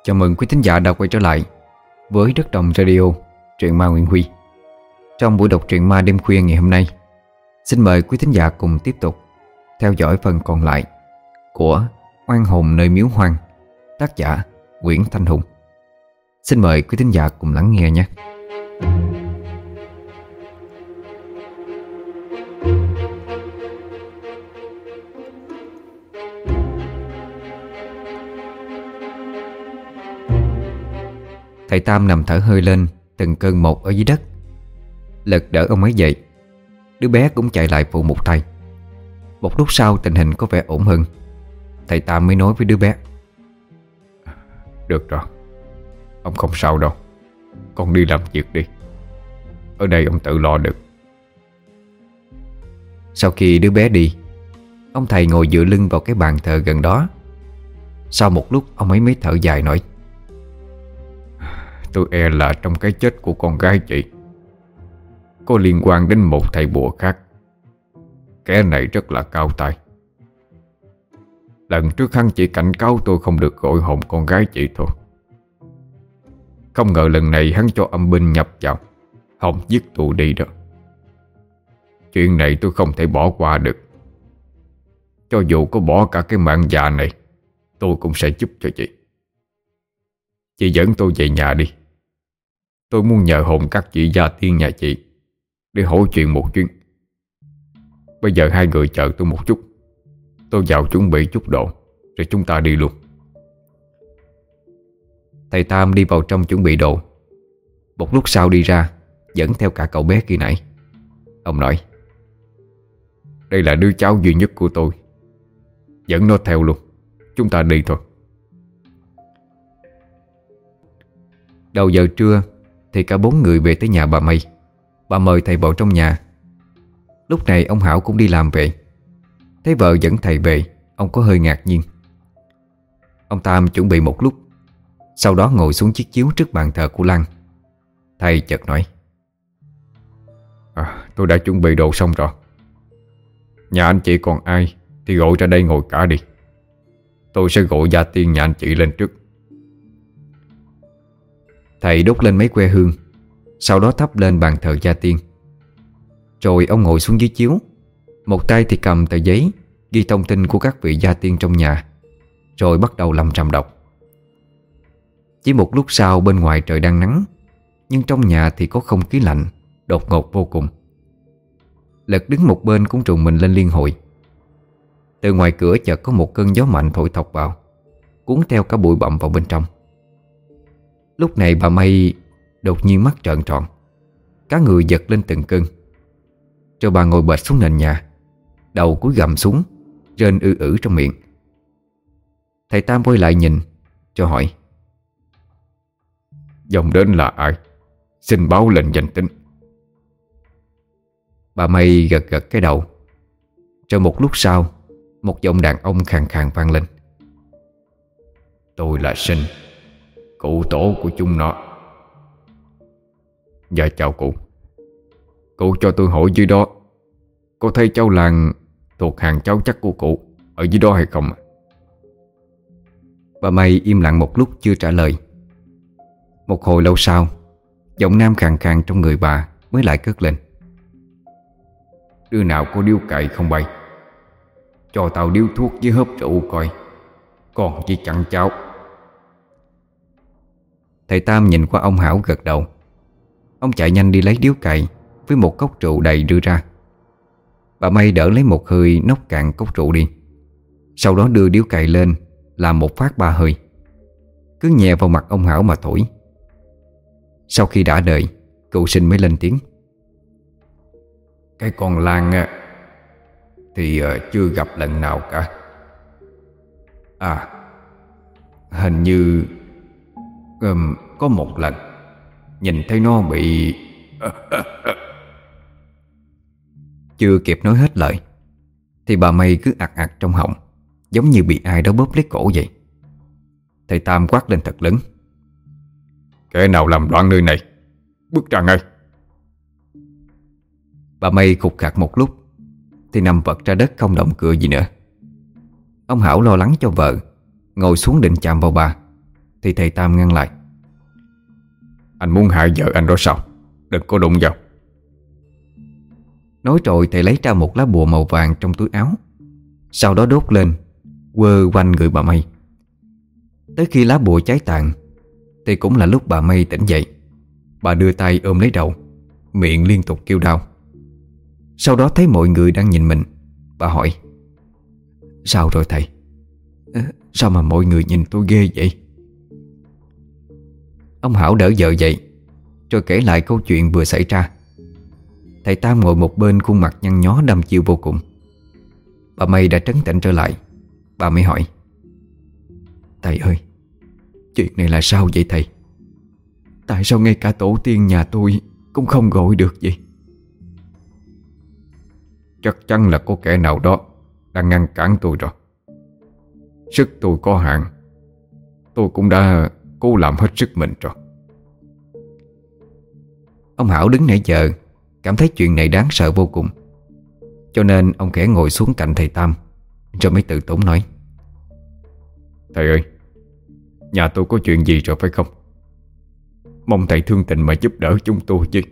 Chào mừng quý thính giả đã quay trở lại với Đất Đồng Radio, truyện ma Nguyễn Huy. Trong buổi đọc truyện ma đêm khuya ngày hôm nay, xin mời quý thính giả cùng tiếp tục theo dõi phần còn lại của Oan hồn nơi miếu hoang, tác giả Nguyễn Thanh Hùng. Xin mời quý thính giả cùng lắng nghe nhé. Thầy Tam nằm thở hơi lên từng cơn một ở dưới đất. Lật đỡ ông ấy dậy. Đứa bé cũng chạy lại phụ một tay. Một lúc sau tình hình có vẻ ổn hơn. Thầy Tam mới nói với đứa bé: Được rồi, ông không sao đâu. Con đi làm việc đi. Ở đây ông tự lo được. Sau khi đứa bé đi, ông thầy ngồi dựa lưng vào cái bàn thờ gần đó. Sau một lúc ông ấy mới thở dài nói: Tôi e là trong cái chết của con gái chị có liên quan đến một thầy bùa khác. Kẻ này rất là cao tay. Lần trước hắn chỉ cảnh cáo tôi không được gọi hồn con gái chị thôi. Không ngờ lần này hắn cho âm binh nhập vào, hòng giết tôi đi đó. Chuyện này tôi không thể bỏ qua được. Cho dù có bỏ cả cái mạng già này, tôi cũng sẽ giúp cho chị. Chị dẫn tôi về nhà đi. Tôi muốn nhờ hồn các chị gia tiên nhà chị để hỏi chuyện một chuyến. Bây giờ hai người chờ tôi một chút. Tôi vào chuẩn bị chút đồ rồi chúng ta đi luôn. Thầy Tam đi vào trong chuẩn bị đồ. Một lúc sau đi ra, dẫn theo cả cậu bé kia nãy. Ông nói: Đây là đứa cháu duy nhất của tôi. Dẫn nó theo luôn. Chúng ta đi thôi. Đầu giờ trưa thì cả bốn người về tới nhà bà Mây. Bà mời thầy vào trong nhà. Lúc này ông Hảo cũng đi làm về. Thấy vợ dẫn thầy về, ông có hơi ngạc nhiên. Ông Tam chuẩn bị một lúc, sau đó ngồi xuống chiếc chiếu trước bàn thờ của Lan. Thầy chợt nói: Tôi đã chuẩn bị đồ xong rồi. Nhà anh chị còn ai thì gọi ra đây ngồi cả đi. Tôi sẽ gọi gia tiên nhà anh chị lên trước. Thầy đốt lên mấy que hương, sau đó thắp lên bàn thờ gia tiên. Rồi ông ngồi xuống dưới chiếu, một tay thì cầm tờ giấy ghi thông tin của các vị gia tiên trong nhà, rồi bắt đầu lầm rầm đọc. Chỉ một lúc sau, bên ngoài trời đang nắng, nhưng trong nhà thì có không khí lạnh đột ngột vô cùng. Lật đứng một bên cũng trùng mình lên liên hồi. Từ ngoài cửa chợt có một cơn gió mạnh thổi thọc vào, cuốn theo cả bụi bặm vào bên trong. Lúc này bà Mây đột nhiên mắt trợn tròn, cả người giật lên từng cơn. Rồi bà ngồi bệt xuống nền nhà, đầu cúi gằm xuống, rên ư ử trong miệng. Thầy Tam quay lại nhìn, cho hỏi: Dòng đến là ai? Xin báo lên danh tính. Bà Mây gật gật cái đầu. Rồi một lúc sau, một giọng đàn ông khàn khàn vang lên: Tôi là Sinh, cụ tổ của chúng nó. Dạ chào cụ. Cụ cho tôi hỏi dưới đó, có thấy cháu Lan thuộc hàng cháu chắc của cụ ở dưới đó hay không? Bà Mây im lặng một lúc chưa trả lời. Một hồi lâu sau, giọng nam khàn khàn trong người bà mới lại cất lên: Đứa nào có điếu cày không bay? Cho tao điếu thuốc với hớp rượu coi. Còn chỉ chặn cháu. Thầy Tam nhìn qua ông Hảo gật đầu. Ông chạy nhanh đi lấy điếu cày với một cốc rượu đầy đưa ra. Bà Mây đỡ lấy một hơi nốc cạn cốc rượu đi, sau đó đưa điếu cày lên làm một phát 3 hơi, cứ nhẹ vào mặt ông Hảo mà thổi. Sau khi đã đợi, cụ Sinh mới lên tiếng: Cái con Lan thì chưa gặp lần nào cả. Hình như có một lần nhìn thấy nó bị... Chưa kịp nói hết lời thì bà Mây cứ ặt ặt trong họng, giống như bị ai đó bóp lấy cổ vậy. Thầy Tam quát lên thật lớn: Kẻ nào làm loạn nơi này, bước ra ngay. Bà Mây khục khạc một lúc thì nằm vật ra đất không động cựa gì nữa. Ông Hảo lo lắng cho vợ, ngồi xuống định chạm vào bà thì thầy Tam ngăn lại. Anh muốn hại vợ anh đó sao? Đừng có đụng vào. Nói rồi thầy lấy ra một lá bùa màu vàng trong túi áo, sau đó đốt lên, quơ quanh người bà Mây. Tới khi lá bùa cháy tàn thì cũng là lúc bà Mây tỉnh dậy. Bà đưa tay ôm lấy đầu, miệng liên tục kêu đau. Sau đó thấy mọi người đang nhìn mình, bà hỏi: Sao rồi thầy? Sao mà mọi người nhìn tôi ghê vậy? Ông Hảo đỡ vợ dậy, rồi kể lại câu chuyện vừa xảy ra. Thầy Tam ngồi một bên, khuôn mặt nhăn nhó đăm chiêu vô cùng. Bà Mây đã trấn tĩnh trở lại. Bà mới hỏi: Thầy ơi, chuyện này là sao vậy thầy? Tại sao ngay cả tổ tiên nhà tôi cũng không gọi được vậy? Chắc chắn là có kẻ nào đó đang ngăn cản tôi rồi. Sức tôi có hạn, tôi cũng đã cố làm hết sức mình rồi. Ông Hảo đứng nãy giờ cảm thấy chuyện này đáng sợ vô cùng, cho nên ông khẽ ngồi xuống cạnh thầy Tam, rồi mới tự tốn nói: Thầy ơi, nhà tôi có chuyện gì rồi phải không? Mong thầy thương tình mà giúp đỡ chúng tôi chứ.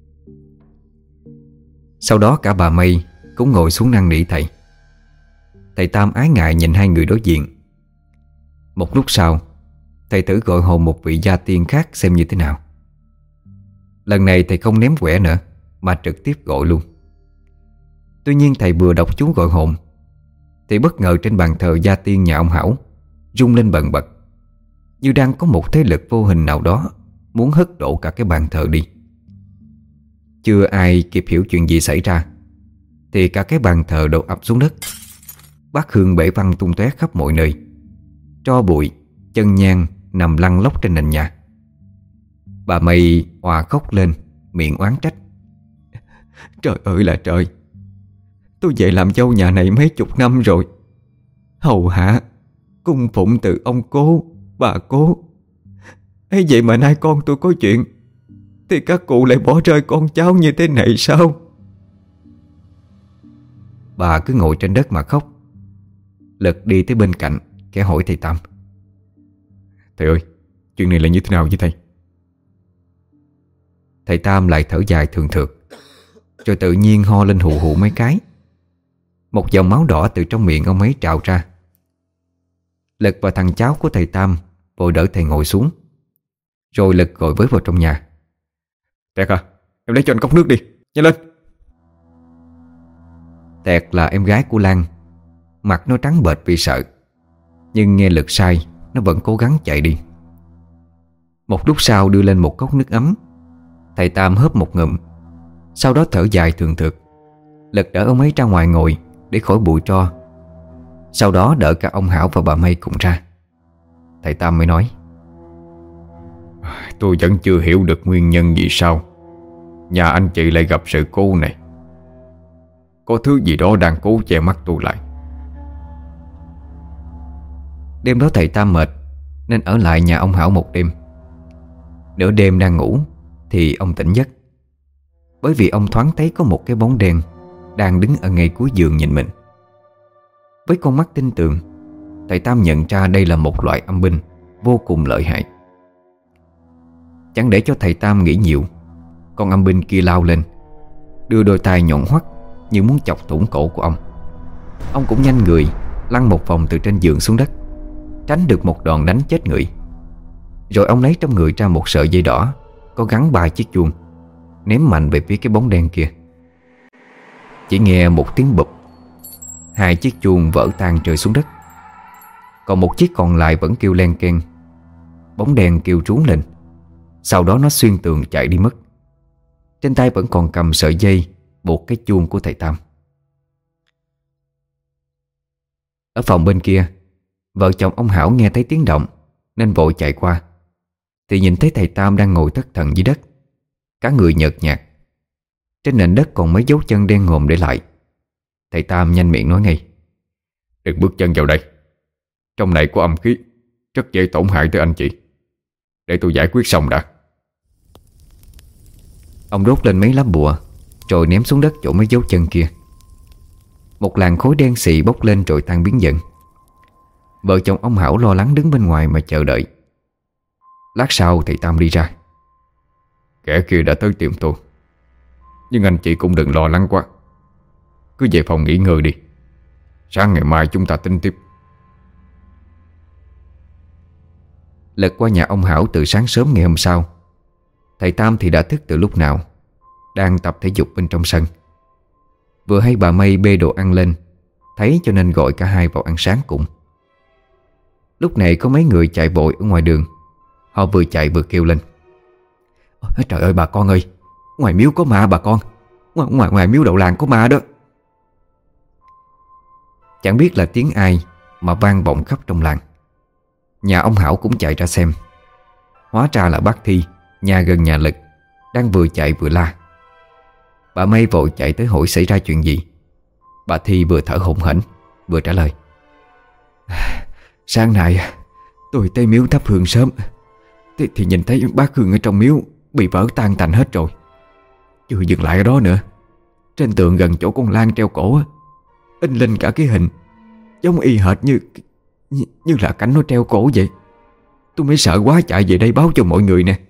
Sau đó cả bà Mây cũng ngồi xuống năn nỉ thầy. Thầy Tam ái ngại nhìn hai người đối diện. Một lúc sau, thầy thử gọi hồn một vị gia tiên khác xem như thế nào. Lần này thầy không ném quẻ nữa, mà trực tiếp gọi luôn. Tuy nhiên thầy vừa đọc chú gọi hồn thì bất ngờ trên bàn thờ gia tiên nhà ông Hảo rung lên bần bật, như đang có một thế lực vô hình nào đó muốn hất đổ cả cái bàn thờ đi. Chưa ai kịp hiểu chuyện gì xảy ra thì cả cái bàn thờ đổ ập xuống đất. Bát hương bể văng tung tóe khắp mọi nơi. Tro bụi, chân nhang nằm lăn lóc trên nền nhà. Bà Mây òa khóc lên, miệng oán trách: Trời ơi là trời! Tôi về làm dâu nhà này mấy chục năm rồi, hầu hạ cung phụng từ ông cố, bà cố. Ấy vậy mà nay con tôi có chuyện thì các cụ lại bỏ rơi con cháu như thế này sao? Bà cứ ngồi trên đất mà khóc. Lực đi tới bên cạnh khẽ hỏi thầy Tam: Thầy ơi, chuyện này là như thế nào vậy thầy? Thầy Tam lại thở dài thường thượt, rồi tự nhiên ho lên hù hù mấy cái. Một dòng máu đỏ từ trong miệng ông ấy trào ra. Lực và thằng cháu của thầy Tam vội đỡ thầy ngồi xuống, rồi Lực gọi với vào trong nhà: Tẹt à, em lấy cho anh cốc nước đi, nhanh lên. Tẹt là em gái của Lan. Mặt nó trắng bệch vì sợ, nhưng nghe Lực sai, nó vẫn cố gắng chạy đi. Một lúc sau đưa lên một cốc nước ấm. Thầy Tam hớp một ngụm, sau đó thở dài thường thượt. Lực đỡ ông ấy ra ngoài ngồi để khỏi bụi tro. Sau đó đỡ cả ông Hảo và bà Mây cùng ra. Thầy Tam mới nói: Tôi vẫn chưa hiểu được nguyên nhân vì sao nhà anh chị lại gặp sự cố này. Có thứ gì đó đang cố che mắt tôi lại. Đêm đó thầy Tam mệt nên ở lại nhà ông Hảo một đêm. Nửa đêm đang ngủ thì ông tỉnh giấc, bởi vì ông thoáng thấy có một cái bóng đen đang đứng ở ngay cuối giường nhìn mình. Với con mắt tinh tường, thầy Tam nhận ra đây là một loại âm binh vô cùng lợi hại. Chẳng để cho thầy Tam nghĩ nhiều, con âm binh kia lao lên, đưa đôi tay nhọn hoắt như muốn chọc thủng cổ của ông. Ông cũng nhanh người lăn một vòng từ trên giường xuống đất, tránh được một đòn đánh chết người. Rồi ông lấy trong người ra một sợi dây đỏ có gắn 3 chiếc chuông, ném mạnh về phía cái bóng đen kia. Chỉ nghe một tiếng bụp, 2 chiếc chuông vỡ tan rơi xuống đất. Còn một chiếc còn lại vẫn kêu len keng. Bóng đen kêu trú lên, sau đó nó xuyên tường chạy đi mất. Trên tay vẫn còn cầm sợi dây buộc cái chuông của thầy Tam. Ở phòng bên kia, vợ chồng ông Hảo nghe thấy tiếng động nên vội chạy qua, thì nhìn thấy thầy Tam đang ngồi thất thần dưới đất, cả người nhợt nhạt. Trên nền đất còn mấy dấu chân đen ngòm để lại. Thầy Tam nhanh miệng nói ngay: Đừng bước chân vào đây, trong này có âm khí, rất dễ tổn hại tới anh chị. Để tôi giải quyết xong đã. Ông đốt lên mấy lá bùa, rồi ném xuống đất chỗ mấy dấu chân kia. Một làn khói đen xì bốc lên rồi tan biến dần. Vợ chồng ông Hảo lo lắng đứng bên ngoài mà chờ đợi. Lát sau thầy Tam đi ra. Kẻ kia đã tới tìm tôi, nhưng anh chị cũng đừng lo lắng quá. Cứ về phòng nghỉ ngơi đi, sáng ngày mai chúng ta tính tiếp. Lật qua nhà ông Hảo từ sáng sớm ngày hôm sau. Thầy Tam thì đã thức từ lúc nào, đang tập thể dục bên trong sân. Vừa hay bà Mây bê đồ ăn lên, thấy cho nên gọi cả hai vào ăn sáng cùng. Lúc này có mấy người chạy vội ở ngoài đường. Họ vừa chạy vừa kêu lên: "Trời ơi bà con ơi, ngoài miếu có ma bà con. Ngoài miếu đậu làng có ma đó." Chẳng biết là tiếng ai mà vang vọng khắp trong làng. Nhà ông Hảo cũng chạy ra xem. Hóa ra là bác Thi, nhà gần nhà Lực, đang vừa chạy vừa la. Bà Mây vội chạy tới hỏi xảy ra chuyện gì. Bà Thi vừa thở hổn hển vừa trả lời: "Sáng nay tôi tới miếu thắp hương sớm thì nhìn thấy bát hương ở trong miếu bị vỡ tan tành hết rồi. Chưa dừng lại ở đó nữa, trên tường gần chỗ con Lan treo cổ á, in lên cả cái hình giống y hệt như là cảnh nó treo cổ vậy. Tôi mới sợ quá chạy về đây báo cho mọi người nè."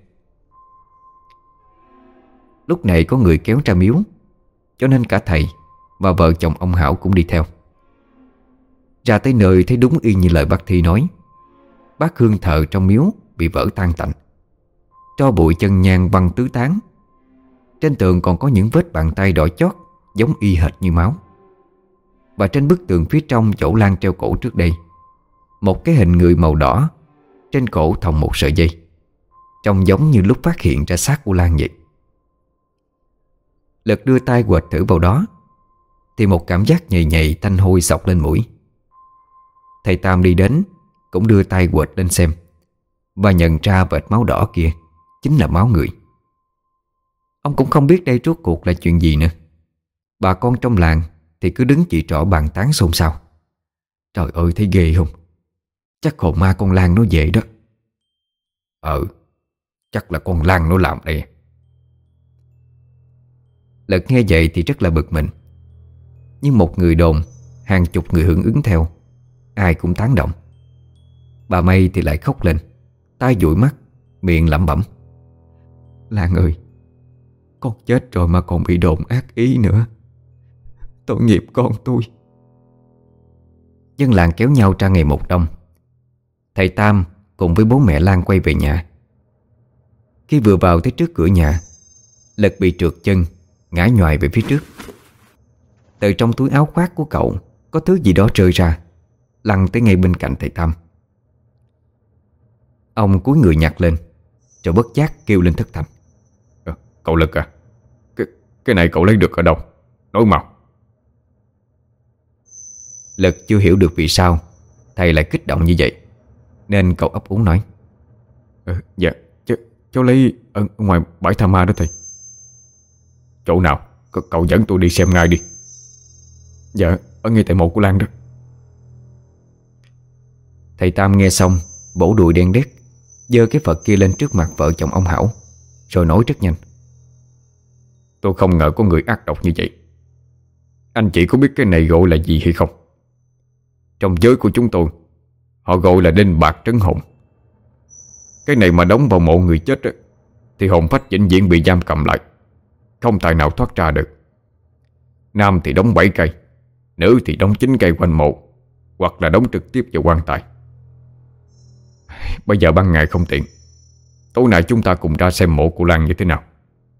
Lúc này có người kéo ra miếu, cho nên cả thầy và vợ chồng ông Hảo cũng đi theo. Ra tới nơi thấy đúng y như lời bác Thi nói. Bát hương thờ trong miếu bị vỡ tan tành, tro bụi chân nhang văng tứ tán. Trên tường còn có những vết bàn tay đỏ chót giống y hệt như máu. Và trên bức tường phía trong chỗ Lan treo cổ trước đây, một cái hình người màu đỏ, trên cổ thòng một sợi dây, trông giống như lúc phát hiện ra xác của Lan vậy. Lật đưa tay quệt thử vào đó thì một cảm giác nhầy nhầy tanh hôi xộc lên mũi. Thầy Tam đi đến cũng đưa tay quệt lên xem, và nhận ra vệt máu đỏ kia chính là máu người. Ông cũng không biết đây rốt cuộc là chuyện gì nữa. Bà con trong làng thì cứ đứng chỉ trỏ bàn tán xôn xao: "Trời ơi thấy ghê không? Chắc hồn ma con Lan nó về đó." Chắc là con Lan nó làm đây. Lật nghe vậy thì rất là bực mình. Nhưng một người đồn, hàng chục người hưởng ứng theo, ai cũng tán động. Bà Mây thì lại khóc lên, tay dụi mắt, miệng lẩm bẩm: "Lan ơi, con chết rồi mà còn bị đồn ác ý nữa. Tội nghiệp con tôi." Dân làng kéo nhau ra ngày một đông. Thầy Tam cùng với bố mẹ Lan quay về nhà. Khi vừa vào tới trước cửa nhà, Lật bị trượt chân, ngã nhoài về phía trước. Từ trong túi áo khoác của cậu có thứ gì đó rơi ra, lăn tới ngay bên cạnh thầy Tam. Ông cúi người nhặt lên, rồi bất giác kêu lên thất thanh: Cậu Lực à, cái này cậu lấy được ở đâu? Nói mau. Lực chưa hiểu được vì sao thầy lại kích động như vậy, nên cậu ấp úng nói: Dạ, cháu lấy ở ngoài bãi tha ma đó thầy. Chỗ nào? Cậu dẫn tôi đi xem ngay đi. Dạ, ở ngay tại mộ của Lan đó. Thầy Tam nghe xong bổ đùi đen đét, giơ cái Phật kia lên trước mặt vợ chồng ông Hảo, rồi nói rất nhanh: Tôi không ngờ có người ác độc như vậy. Anh chị có biết cái này gọi là gì hay không? Trong giới của chúng tôi, họ gọi là đinh bạc trấn hồn. Cái này mà đóng vào mộ người chết thì hồn phách vĩnh viễn bị giam cầm lại, không tài nào thoát ra được. Nam thì đóng 7 cây, nữ thì đóng 9 cây quanh mộ, hoặc là đóng trực tiếp vào quan tài. Bây giờ ban ngày không tiện, tối nay chúng ta cùng ra xem mộ của Lan như thế nào.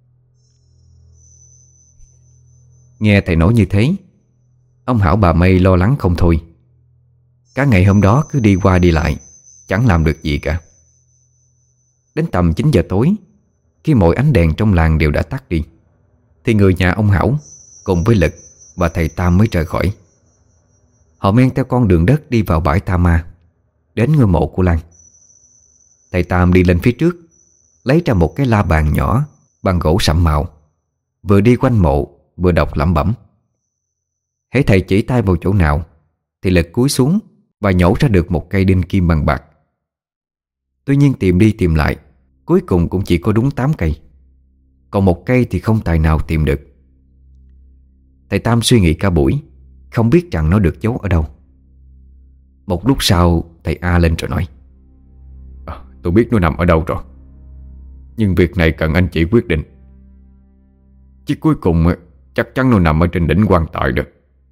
Nghe thầy nói như thế, ông Hảo bà Mây lo lắng không thôi. Cả ngày hôm đó cứ đi qua đi lại, chẳng làm được gì cả. Đến tầm 9 giờ tối, khi mọi ánh đèn trong làng đều đã tắt đi, thì người nhà ông Hảo cùng với Lực và thầy Tam mới rời khỏi. Họ men theo con đường đất đi vào bãi tha ma, đến ngôi mộ của Lan. Thầy Tam đi lên phía trước, lấy ra một cái la bàn nhỏ bằng gỗ sậm màu, vừa đi quanh mộ vừa đọc lẩm bẩm. Hễ thầy chỉ tay vào chỗ nào thì Lực cúi xuống và nhổ ra được một cây đinh kim bằng bạc. Tuy nhiên tìm đi tìm lại, cuối cùng cũng chỉ có đúng 8 cây, còn một cây thì không tài nào tìm được. Thầy Tam suy nghĩ cả buổi, không biết rằng nó được giấu ở đâu. Một lúc sau thầy A lên rồi nói: Tôi biết nó nằm ở đâu rồi, nhưng việc này cần anh chị quyết định. Chứ cuối cùng chắc chắn nó nằm ở trên đỉnh quan tài được.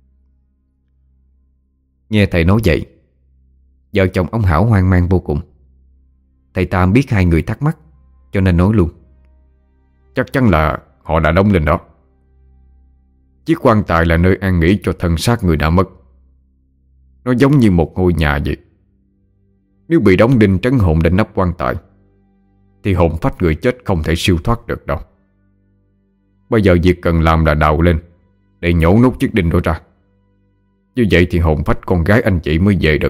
Nghe thầy nói vậy, vợ chồng ông Hảo hoang mang vô cùng. Thầy Tam biết hai người thắc mắc, cho nên nói luôn: Chắc chắn là họ đã đóng lên đó. Chiếc quan tài là nơi an nghỉ cho thân xác người đã mất. Nó giống như một ngôi nhà vậy. Nếu bị đóng đinh trấn hồn lên nắp quan tài thì hồn phách người chết không thể siêu thoát được đâu. Bây giờ việc cần làm là đào lên để nhổ nút chiếc đinh đó ra. Như vậy thì hồn phách con gái anh chị mới về được.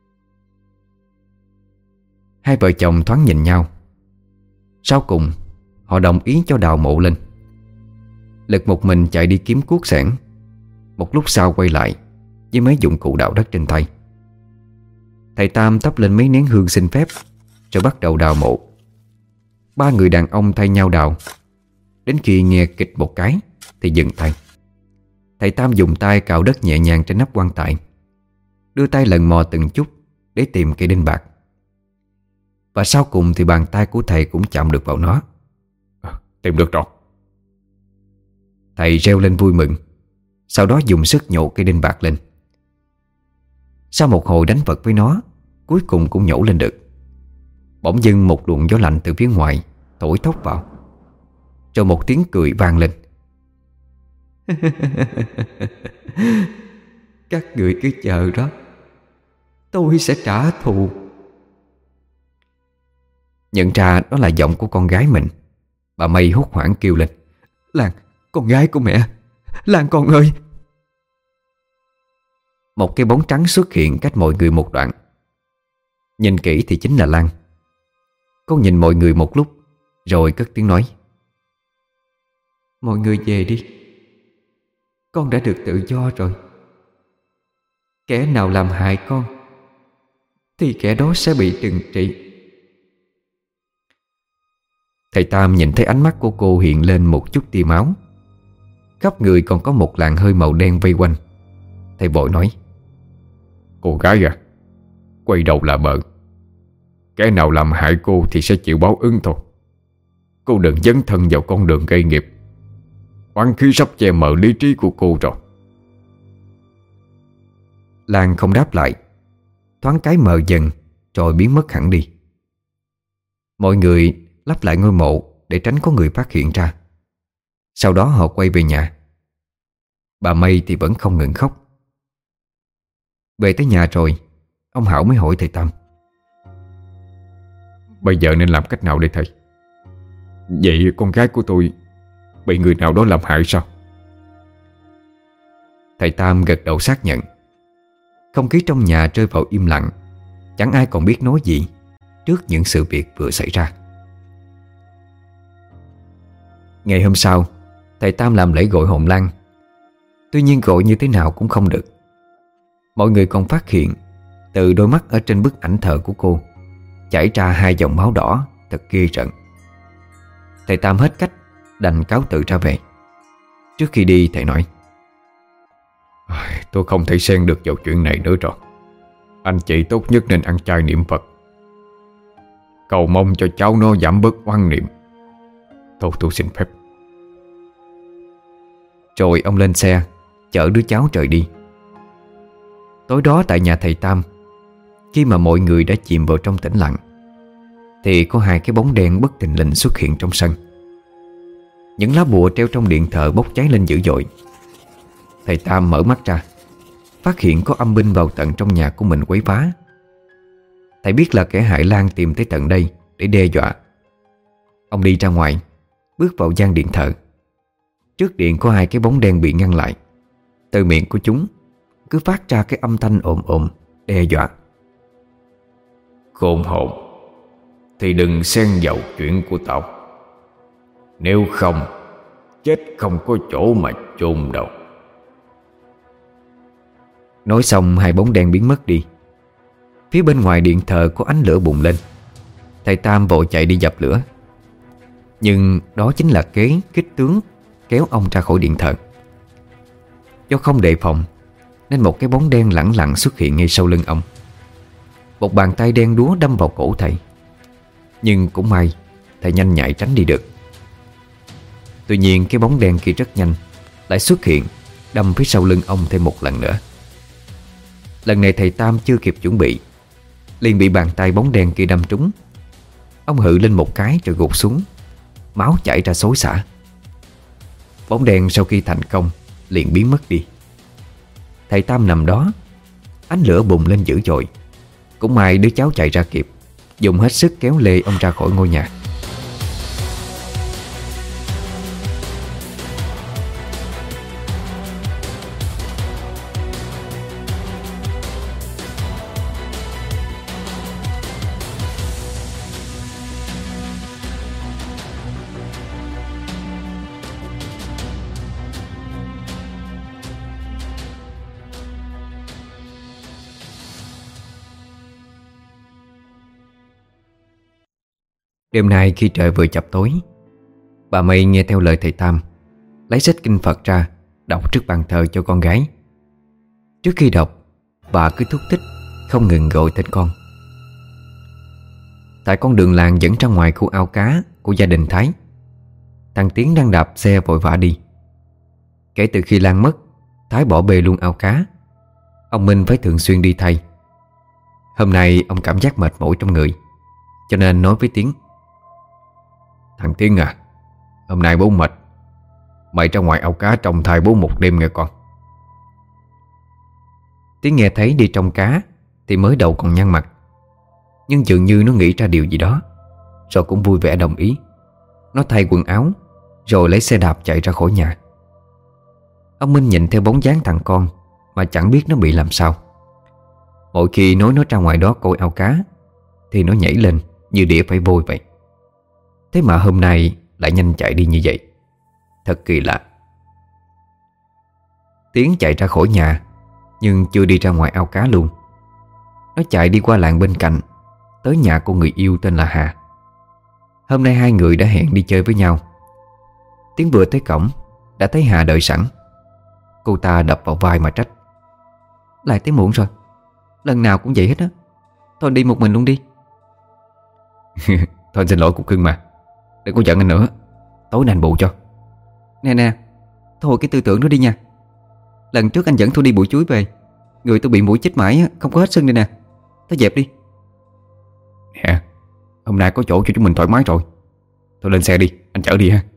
Hai vợ chồng thoáng nhìn nhau. Sau cùng họ đồng ý cho đào mộ lên. Lực một mình chạy đi kiếm cuốc xẻng. Một lúc sau quay lại với mấy dụng cụ đào đất trên tay. Thầy Tam thắp lên mấy nén hương xin phép, rồi bắt đầu đào mộ. Ba người đàn ông thay nhau đào. Đến khi nghe kịch một cái thì dừng tay. Thầy Tam dùng tay cào đất nhẹ nhàng trên nắp quan tài, đưa tay lần mò từng chút để tìm cây đinh bạc. Và sau cùng thì bàn tay của thầy cũng chạm được vào nó. Tìm được rồi. Thầy reo lên vui mừng, sau đó dùng sức nhổ cây đinh bạc lên. Sau một hồi đánh vật với nó, cuối cùng cũng nhổ lên được. Bỗng dưng một luồng gió lạnh từ phía ngoài thổi thốc vào, rồi một tiếng cười vang lên. Các người cứ chờ đó, tôi sẽ trả thù. Nhận ra đó là giọng của con gái mình, bà Mây hốt hoảng kêu lên: Lan, con gái của mẹ! Lan con ơi! Một cái bóng trắng xuất hiện cách mọi người một đoạn. Nhìn kỹ thì chính là Lan. Cô nhìn mọi người một lúc rồi cất tiếng nói: Mọi người về đi, con đã được tự do rồi. Kẻ nào làm hại con thì kẻ đó sẽ bị trừng trị. Thầy Tam nhìn thấy ánh mắt của cô hiện lên một chút tia máu. Khắp người còn có một làn hơi màu đen vây quanh. Thầy vội nói: Cô gái à, quay đầu là bờ. Kẻ nào làm hại cô thì sẽ chịu báo ứng thôi. Cô đừng dấn thân vào con đường gây nghiệp. Oán khí sắp che mờ lý trí của cô rồi. Lan không đáp lại. Thoáng cái mờ dần rồi biến mất hẳn đi. Mọi người lắp lại ngôi mộ để tránh có người phát hiện ra. Sau đó họ quay về nhà. Bà Mây thì vẫn không ngừng khóc. Về tới nhà rồi, ông Hảo mới hỏi thầy Tam: Bây giờ nên làm cách nào đây thầy? Vậy con gái của tôi bị người nào đó làm hại sao? Thầy Tam gật đầu xác nhận. Không khí trong nhà rơi vào im lặng. Chẳng ai còn biết nói gì trước những sự việc vừa xảy ra. Ngày hôm sau, thầy Tam làm lễ gọi hồn Lan. Tuy nhiên gọi như thế nào cũng không được. Mọi người còn phát hiện từ đôi mắt ở trên bức ảnh thờ của cô chảy ra hai dòng máu đỏ thật ghê rợn. Thầy Tam hết cách đành cáo từ ra về. Trước khi đi thầy nói: Tôi không thể xen được vào chuyện này nữa rồi. Anh chị tốt nhất nên ăn chay niệm Phật, cầu mong cho cháu nó giảm bớt oan niệm. Thôi tôi xin phép. Rồi ông lên xe chở đứa cháu rời đi. Tối đó tại nhà thầy Tam, khi mà mọi người đã chìm vào trong tĩnh lặng, thì có hai cái bóng đen bất thình lình xuất hiện trong sân. Những lá bùa treo trong điện thờ bốc cháy lên dữ dội. Thầy Tam mở mắt ra, phát hiện có âm binh vào tận trong nhà của mình quấy phá. Thầy biết là kẻ hại Lan tìm tới tận đây để đe dọa. Ông đi ra ngoài, bước vào gian điện thờ. Trước điện có hai cái bóng đen bị ngăn lại. Từ miệng của chúng cứ phát ra cái âm thanh ồm ồm đe dọa: Khôn hồn thì đừng xen vào chuyện của tao, nếu không chết không có chỗ mà chôn đâu. Nói xong hai bóng đen biến mất đi. Phía bên ngoài điện thờ có ánh lửa bùng lên. Thầy Tam vội chạy đi dập lửa. Nhưng đó chính là kế kích tướng kéo ông ra khỏi điện thờ. Do không đề phòng nên một cái bóng đen lẳng lặng xuất hiện ngay sau lưng ông. Một bàn tay đen đúa đâm vào cổ thầy. Nhưng cũng may thầy nhanh nhạy tránh đi được. Tuy nhiên cái bóng đen kia rất nhanh lại xuất hiện, đâm phía sau lưng ông thêm một lần nữa. Lần này thầy Tam chưa kịp chuẩn bị, liền bị bàn tay bóng đen kia đâm trúng. Ông hự lên một cái rồi gục xuống, máu chảy ra xối xả. Bóng đen sau khi thành công liền biến mất đi. Thầy Tam nằm đó, ánh lửa bùng lên dữ dội. Cũng may đứa cháu chạy ra kịp, dùng hết sức kéo lê ông ra khỏi ngôi nhà. Đêm nay khi trời vừa chập tối, bà Mây nghe theo lời thầy Tam, lấy sách kinh Phật ra đọc trước bàn thờ cho con gái. Trước khi đọc, bà cứ thúc thích không ngừng gọi tên con. Tại con đường làng dẫn ra ngoài khu ao cá của gia đình Thái, thằng Tiến đang đạp xe vội vã đi. Kể từ khi Lan mất, Thái bỏ bê luôn ao cá. Ông Minh phải thường xuyên đi thay. Hôm nay ông cảm giác mệt mỏi trong người, cho nên nói với Tiến: "Thằng Tiến à, hôm nay bố mệt, mày ra ngoài ao cá trông thay bố một đêm nghe con." Tiến nghe thấy đi trông cá thì mới đầu còn nhăn mặt, nhưng dường như nó nghĩ ra điều gì đó, rồi cũng vui vẻ đồng ý. Nó thay quần áo rồi lấy xe đạp chạy ra khỏi nhà. Ông Minh nhìn theo bóng dáng thằng con mà chẳng biết nó bị làm sao. Mỗi khi nói nó ra ngoài đó coi ao cá thì nó nhảy lên như đĩa phải vôi vậy. Thế mà hôm nay lại nhanh chạy đi như vậy, thật kỳ lạ. Tiến chạy ra khỏi nhà, nhưng chưa đi ra ngoài ao cá luôn. Nó chạy đi qua làng bên cạnh, tới nhà của người yêu tên là Hà. Hôm nay hai người đã hẹn đi chơi với nhau. Tiến vừa tới cổng đã thấy Hà đợi sẵn. Cô ta đập vào vai mà trách: "Lại tới muộn rồi, lần nào cũng vậy hết á. Thôi đi một mình luôn đi." "Thôi xin lỗi cục cưng mà, đừng có giận anh nữa, tối nay anh bù cho." Nè nè, thôi cái tư tưởng đó đi nha. Lần trước anh dẫn tôi đi bụi chuối về, người tôi bị muỗi chích mãi á, không có hết sưng đây nè. Thôi dẹp đi. Nè, hôm nay có chỗ cho chúng mình thoải mái rồi. Thôi lên xe đi, anh chở đi ha.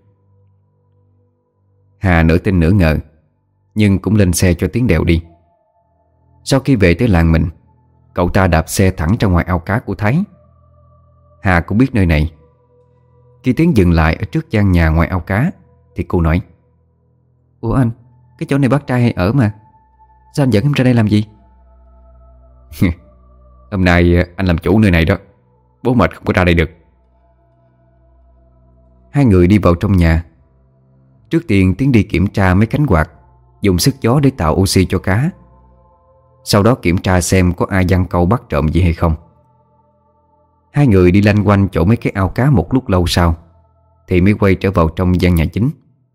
Hà nửa tin nửa ngờ, nhưng cũng lên xe cho Tiến đèo đi. Sau khi về tới làng mình, cậu ta đạp xe thẳng ra ngoài ao cá của Thái. Hà cũng biết nơi này. Khi Tiến dừng lại ở trước gian nhà ngoài ao cá thì cô nói: "Ủa anh, cái chỗ này bác trai hay ở mà, sao anh dẫn em ra đây làm gì?" "Hôm nay anh làm chủ nơi này đó, bố mệt không có ra đây được." Hai người đi vào trong nhà. Trước tiên Tiến đi kiểm tra mấy cánh quạt dùng sức gió để tạo oxy cho cá. Sau đó kiểm tra xem có ai giăng câu bắt trộm gì hay không. Hai người đi lanh quanh chỗ mấy cái ao cá một lúc lâu sau thì mới quay trở vào trong gian nhà chính.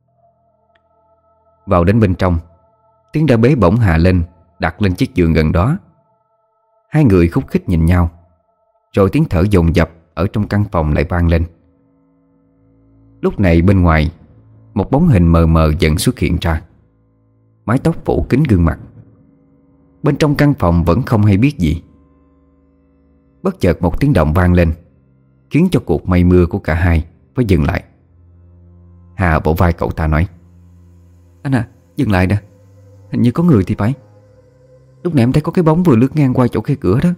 Vào đến bên trong, Tiến đã bế bổng Hà lên, đặt lên chiếc giường gần đó. Hai người khúc khích nhìn nhau, rồi tiếng thở dồn dập ở trong căn phòng lại vang lên. Lúc này bên ngoài, một bóng hình mờ mờ dần xuất hiện ra, mái tóc phủ kín gương mặt. Bên trong căn phòng vẫn không hay biết gì. Bất chợt một tiếng động vang lên, khiến cho cuộc mây mưa của cả hai phải dừng lại. Hà vỗ vai cậu ta nói: "Anh à, dừng lại nè, hình như có người thì phải. Lúc nãy em thấy có cái bóng vừa lướt ngang qua chỗ khe cửa đó."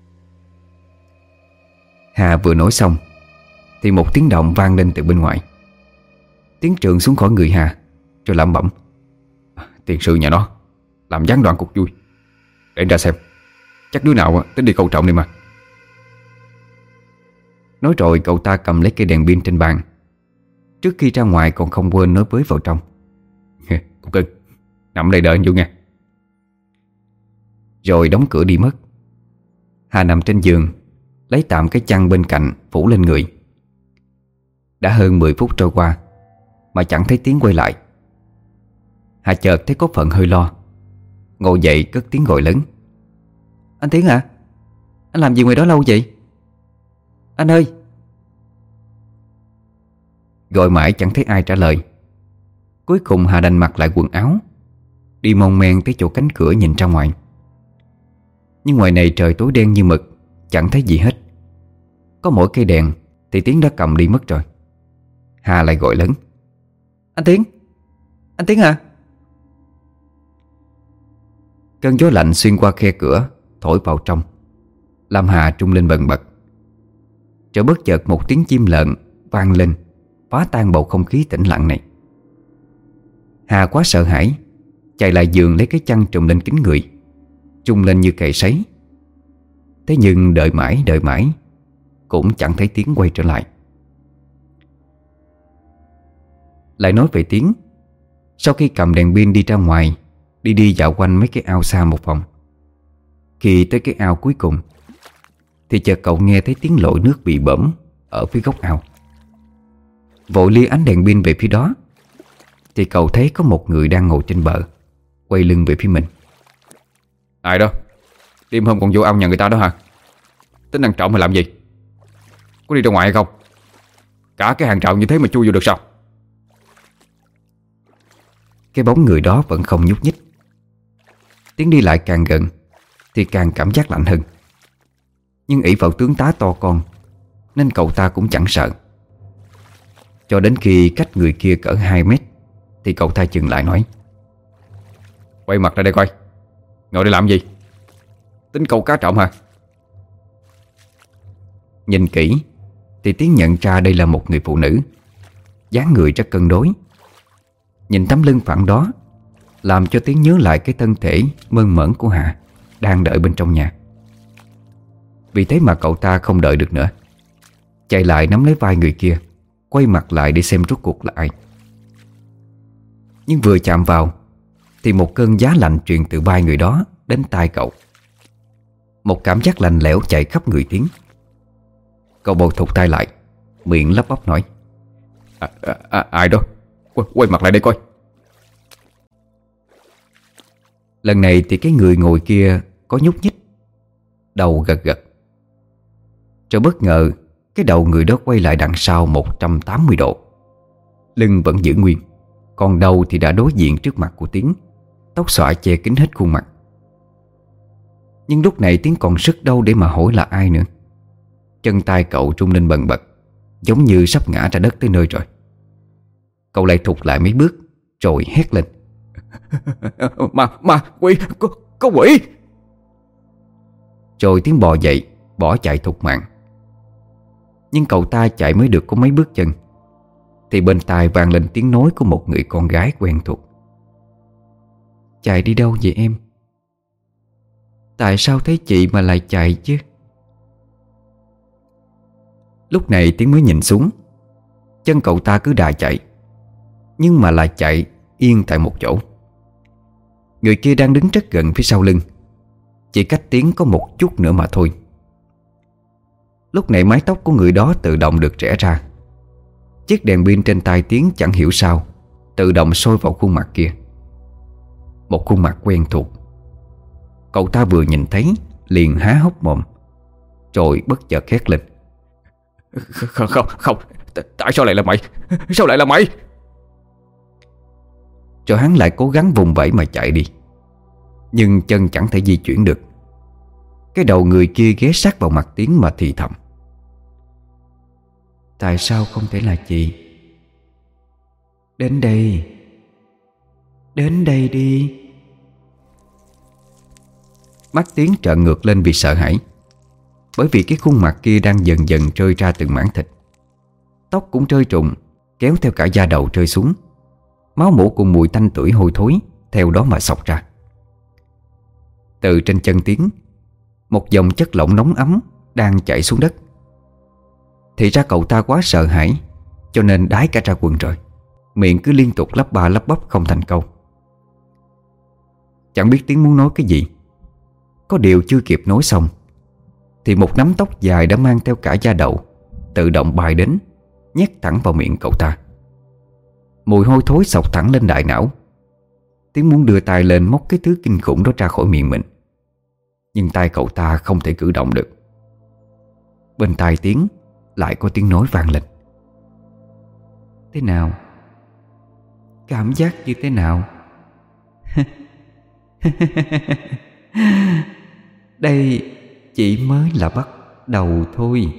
Hà vừa nói xong thì một tiếng động vang lên từ bên ngoài. Tiến trượng xuống khỏi người Hà rồi lẩm bẩm: "Tiền sự nhà nó làm gián đoạn cuộc vui. Để anh ra xem, chắc đứa nào tính đi câu trộm đi mà." Nói rồi cậu ta cầm lấy cây đèn pin trên bàn. Trước khi ra ngoài còn không quên nói với vào trong: "Cục cưng, nằm đây đợi anh vô nha." Rồi đóng cửa đi mất. Hà nằm trên giường, lấy tạm cái chăn bên cạnh phủ lên người. Đã hơn 10 phút trôi qua mà chẳng thấy Tiến quay lại. Hà chợt thấy có phần hơi lo, ngồi dậy cất tiếng gọi lớn: "Anh Tiến à, anh làm gì ngoài đó lâu vậy? Anh ơi, Gọi mãi chẳng thấy ai trả lời. Cuối cùng Hà đành mặc lại quần áo, đi mon men tới chỗ cánh cửa nhìn ra ngoài. Nhưng ngoài này trời tối đen như mực, chẳng thấy gì hết. Có mỗi cây đèn thì Tiến đã cầm đi mất rồi. Hà lại gọi lớn: Anh Tiến! Anh Tiến à! Cơn gió lạnh xuyên qua khe cửa thổi vào trong, làm Hà trung lên bần bật. Rồi bất chợt một tiếng chim lợn vang lên, phá tan bầu không khí tĩnh lặng này. Hà quá sợ hãi, chạy lại giường lấy cái chăn trùm lên kín người, trung lên như cày sấy. Thế nhưng đợi mãi cũng chẳng thấy Tiến quay trở lại. Lại nói về Tiến, sau khi cầm đèn pin đi ra ngoài, đi dạo quanh mấy cái ao xa một vòng. Khi tới cái ao cuối cùng thì chợt cậu nghe thấy tiếng lội nước bị bẫm ở phía góc ao. Vội lia ánh đèn pin về phía đó thì cậu thấy có một người đang ngồi trên bờ, quay lưng về phía mình. Ai đó? Đêm hôm còn vô ao nhà người ta đó hả? Tính ăn trộm hay làm gì? Có đi ra ngoài hay không? Cả cái hàng rào như thế mà chui vô được sao? Cái bóng người đó vẫn không nhúc nhích. Tiến đi lại càng gần thì càng cảm giác lạnh hơn. Nhưng ỷ vào tướng tá to con nên cậu ta cũng chẳng sợ. Cho đến khi cách người kia cỡ 2 mét thì cậu ta dừng lại nói: Quay mặt ra đây coi. Ngồi đây làm gì? Tính câu cá trộm hả? Nhìn kỹ thì Tiến nhận ra đây là một người phụ nữ, dáng người rất cân đối. Nhìn tấm lưng phẳng đó làm cho Tiến nhớ lại cái thân thể mơn mởn của Hà đang đợi bên trong nhà. Vì thế mà cậu ta không đợi được nữa, chạy lại nắm lấy vai người kia, quay mặt lại để xem rốt cuộc là ai. Nhưng vừa chạm vào thì một cơn giá lạnh truyền từ vai người đó đến tai cậu. Một cảm giác lạnh lẽo chạy khắp người Tiến. Cậu bầu thụt tay lại, miệng lắp bắp nói: Ai đó? Quay mặt lại đây coi. Lần này thì cái người ngồi kia có nhúc nhích, đầu gật gật. Rồi bất ngờ cái đầu người đó quay lại đằng sau 180 độ. Lưng vẫn giữ nguyên, còn đầu thì đã đối diện trước mặt của Tiến, tóc xõa che kín hết khuôn mặt. Nhưng lúc này Tiến còn sức đâu để mà hỏi là ai nữa. Chân tay cậu rung lên bần bật, giống như sắp ngã ra đất tới nơi rồi. Cậu lại thụt lại mấy bước rồi hét lên: Ma quỷ, có quỷ! Rồi Tiến bò dậy, bỏ chạy thục mạng. Nhưng cậu ta chạy mới được có mấy bước chân thì bên tai vang lên tiếng nói của một người con gái quen thuộc: Chạy đi đâu vậy em? Tại sao thấy chị mà lại chạy chứ? Lúc này Tiến mới nhìn xuống. Chân cậu ta cứ đà chạy, nhưng mà lại chạy yên tại một chỗ. Người kia đang đứng rất gần phía sau lưng, chỉ cách Tiến có một chút nữa mà thôi. Lúc này mái tóc của người đó tự động được rẽ ra. Chiếc đèn pin trên tay Tiến chẳng hiểu sao tự động soi vào khuôn mặt kia. Một khuôn mặt quen thuộc. Cậu ta vừa nhìn thấy liền há hốc mồm, rồi bất chợt hét lên: Không, tại sao lại là mày? Sao lại là mày? Rồi hắn lại cố gắng vùng vẫy mà chạy đi, nhưng chân chẳng thể di chuyển được. Cái đầu người kia ghé sát vào mặt Tiến mà thì thầm: Tại sao không thể là chị? Đến đây, đến đây đi. Mắt Tiến trợn ngược lên vì sợ hãi, bởi vì cái khuôn mặt kia đang dần dần rơi ra từng mảng thịt. Tóc cũng rơi rụng, kéo theo cả da đầu rơi xuống. Máu mủ cùng mùi tanh tưởi hôi thối theo đó mà xộc ra. Từ trên chân Tiến, một dòng chất lỏng nóng ấm đang chảy xuống đất. Thì ra cậu ta quá sợ hãi cho nên đái cả ra quần rồi, miệng cứ liên tục lắp ba lắp bắp không thành câu. Chẳng biết Tiến muốn nói cái gì. Có điều chưa kịp nói xong thì một nắm tóc dài đã mang theo cả da đầu tự động bay đến, nhét thẳng vào miệng cậu ta. Mùi hôi thối xộc thẳng lên đại não. Tiến muốn đưa tay lên móc cái thứ kinh khủng đó ra khỏi miệng mình, nhưng tay cậu ta không thể cử động được. Bên tai Tiến lại có tiếng nói vang lên: Thế nào? Cảm giác như thế nào? Đây chỉ mới là bắt đầu thôi.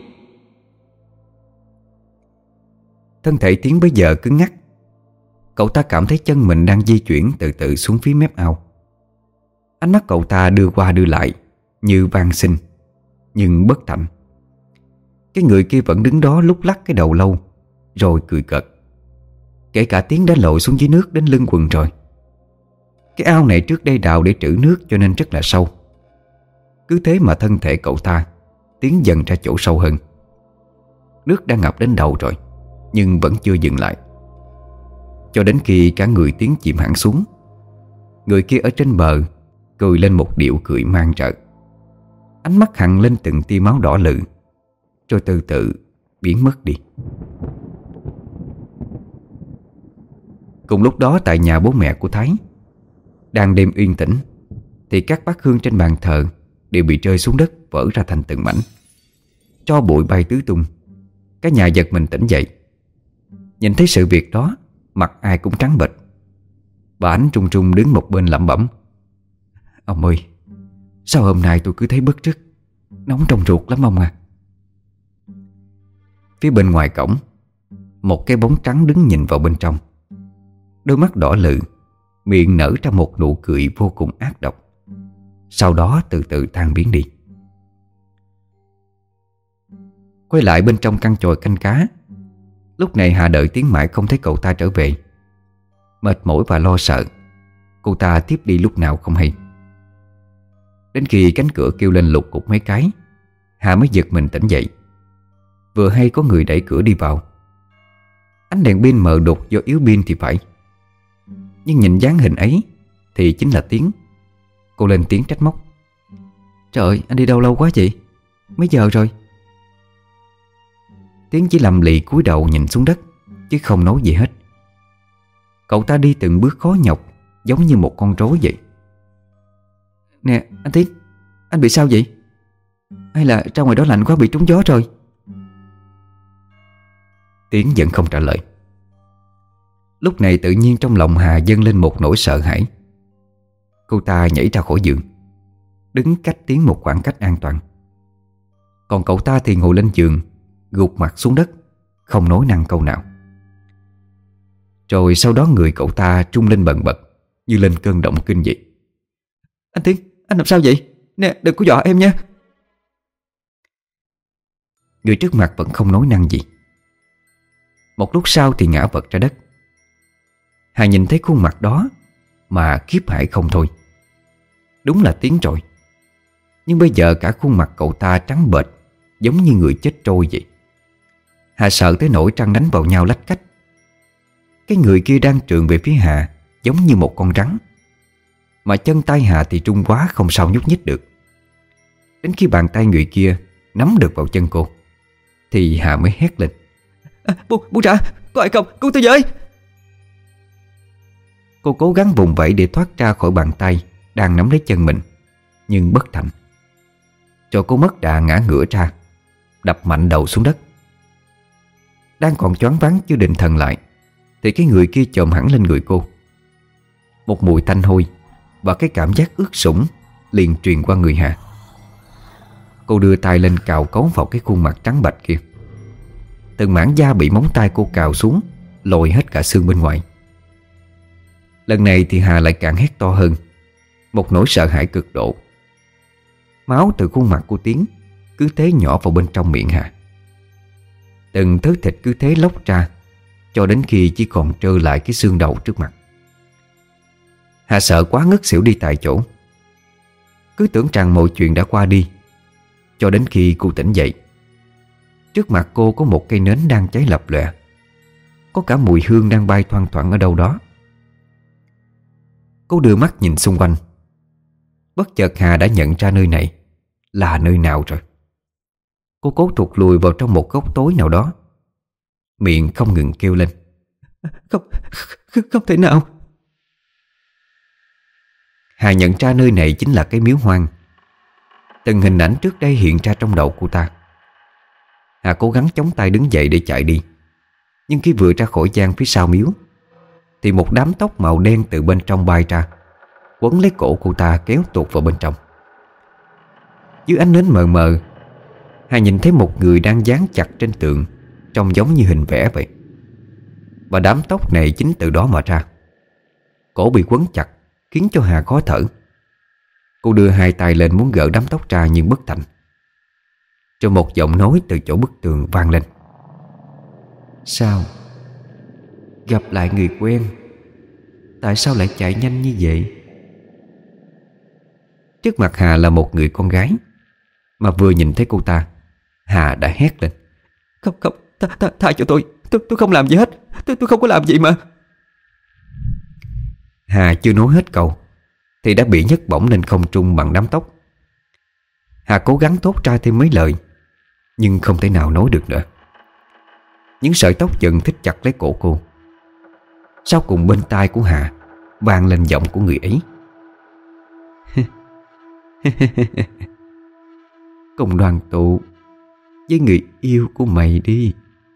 Thân thể Tiến bây giờ cứng ngắc. Cậu ta cảm thấy chân mình đang di chuyển từ từ xuống phía mép ao. Ánh mắt cậu ta đưa qua đưa lại như van xin, nhưng bất thành. Cái người kia vẫn đứng đó lúc lắc cái đầu lâu, rồi cười cợt. Kể cả Tiến đã lội xuống dưới nước đến lưng quần rồi. Cái ao này trước đây đào để trữ nước cho nên rất là sâu. Cứ thế mà thân thể cậu ta tiến dần ra chỗ sâu hơn. Nước đã ngập đến đầu rồi, nhưng vẫn chưa dừng lại. Cho đến khi cả người Tiến chìm hẳn xuống. Người kia ở trên bờ cười lên một điệu cười man rợ. Ánh mắt hằn lên từng tia máu đỏ lự, rồi từ từ biến mất đi. Cùng lúc đó tại nhà bố mẹ của Thái, đang đêm yên tĩnh, thì các bát hương trên bàn thờ đều bị rơi xuống đất, vỡ ra thành từng mảnh. Tro bụi bay tứ tung. Cả nhà giật mình tỉnh dậy. Nhìn thấy sự việc đó, mặt ai cũng trắng bệch. Bà Ánh trung trung đứng một bên lẩm bẩm: "Ông ơi, sao hôm nay tôi cứ thấy bứt rứt, nóng trong ruột lắm ông à." Phía bên ngoài cổng, một cái bóng trắng đứng nhìn vào bên trong. Đôi mắt đỏ lự, miệng nở ra một nụ cười vô cùng ác độc, sau đó từ từ tan biến đi. Quay lại bên trong căn chòi canh cá, lúc này Hà đợi Tiến mãi không thấy cậu ta trở về. Mệt mỏi và lo sợ, cô ta tiếp đi lúc nào không hay. Đến khi cánh cửa kêu lên lục cục mấy cái, Hà mới giật mình tỉnh dậy. Vừa hay có người đẩy cửa đi vào. Ánh đèn pin mờ đục do yếu pin thì phải, nhưng nhìn dáng hình ấy thì chính là Tiến. Cô lên tiếng trách móc: "Trời ơi, anh đi đâu lâu quá vậy? Mấy giờ rồi?" Tiến chỉ lầm lì cúi đầu nhìn xuống đất, chứ không nói gì hết. Cậu ta đi từng bước khó nhọc, giống như một con rối vậy. "Nè anh Tiến, anh bị sao vậy? Hay là ra ngoài đó lạnh quá bị trúng gió rồi?" Tiến vẫn không trả lời. Lúc này tự nhiên trong lòng Hà dâng lên một nỗi sợ hãi. Cô ta nhảy ra khỏi giường, đứng cách Tiến một khoảng cách an toàn. Còn cậu ta thì ngồi lên giường, gục mặt xuống đất, không nói năng câu nào. Rồi sau đó người cậu ta trung lên bần bật, như lên cơn động kinh vậy. "Anh Tiến, anh làm sao vậy? Nè, đừng có dọa em nha." Người trước mặt vẫn không nói năng gì. Một lúc sau thì ngã vật ra đất. Hà nhìn thấy khuôn mặt đó mà khiếp hãi không thôi. Đúng là Tiến rồi. Nhưng bây giờ cả khuôn mặt cậu ta trắng bệch, giống như người chết trôi vậy. Hà sợ tới nỗi răng đánh vào nhau lách cách. Cái người kia đang trườn về phía Hà giống như một con rắn, mà chân tay Hà thì trung quá không sao nhúc nhích được. Đến khi bàn tay người kia nắm được vào chân cô thì Hà mới hét lên: Buông ra, có ai không, cứu tôi với." Cô cố gắng vùng vẫy để thoát ra khỏi bàn tay đang nắm lấy chân mình, nhưng bất thành. Rồi cô mất đà ngã ngửa ra, đập mạnh đầu xuống đất. Đang còn choáng váng chưa định thần lại thì cái người kia chồm hẳn lên người cô. Một mùi tanh hôi và cái cảm giác ướt sũng liền truyền qua người Hà. Cô đưa tay lên cào cấu vào cái khuôn mặt trắng bệch kia. Từng mảng da bị móng tay cô cào xuống, lồi hết cả xương bên ngoài. Lần này thì Hà lại càng hét to hơn, một nỗi sợ hãi cực độ. Máu từ khuôn mặt của Tiến cứ thế nhỏ vào bên trong miệng Hà. Từng thớ thịt cứ thế lóc ra, cho đến khi chỉ còn trơ lại cái xương đầu trước mặt. Hà sợ quá ngất xỉu đi tại chỗ. Cứ tưởng rằng mọi chuyện đã qua đi, cho đến khi cô tỉnh dậy. Trước mặt cô có một cây nến đang cháy lập lòe, có cả mùi hương đang bay thoang thoảng ở đâu đó. Cô đưa mắt nhìn xung quanh. Bất chợt Hà đã nhận ra nơi này là nơi nào rồi. Cô cố thụt lùi vào trong một góc tối nào đó, miệng không ngừng kêu lên: Không thể nào." Hà nhận ra nơi này chính là cái miếu hoang. Từng hình ảnh trước đây hiện ra trong đầu cô ta. Hà cố gắng chống tay đứng dậy để chạy đi, Nhưng khi vừa ra khỏi gian phía sau miếu thì một đám tóc màu đen từ bên trong bay ra, quấn lấy cổ cô ta kéo tuột vào bên trong. Dưới ánh nến mờ mờ, Hà nhìn thấy một người đang dán chặt trên tường, trông giống như hình vẽ vậy. Và đám tóc này chính từ đó mà ra. Cổ bị quấn chặt khiến cho Hà khó thở. Cô đưa hai tay lên muốn gỡ đám tóc ra nhưng bất thành. Rồi một giọng nói từ chỗ bức tường vang lên: "Sao? Gặp lại người quen, tại sao lại chạy nhanh như vậy?" Trước mặt Hà là một người con gái, mà vừa nhìn thấy cô ta, Hà đã hét lên: "Không, không, tha cho tôi không làm gì hết, tôi không có làm gì mà." Hà chưa nói hết câu thì đã bị nhấc bổng lên không trung bằng đám tóc. Hà cố gắng thốt ra thêm mấy lời, nhưng không thể nào nói được nữa. Những sợi tóc dần thít chặt lấy cổ cô. Sau cùng bên tai của Hà vang lên giọng của người ấy: "Cùng đoàn tụ với người yêu của mày đi."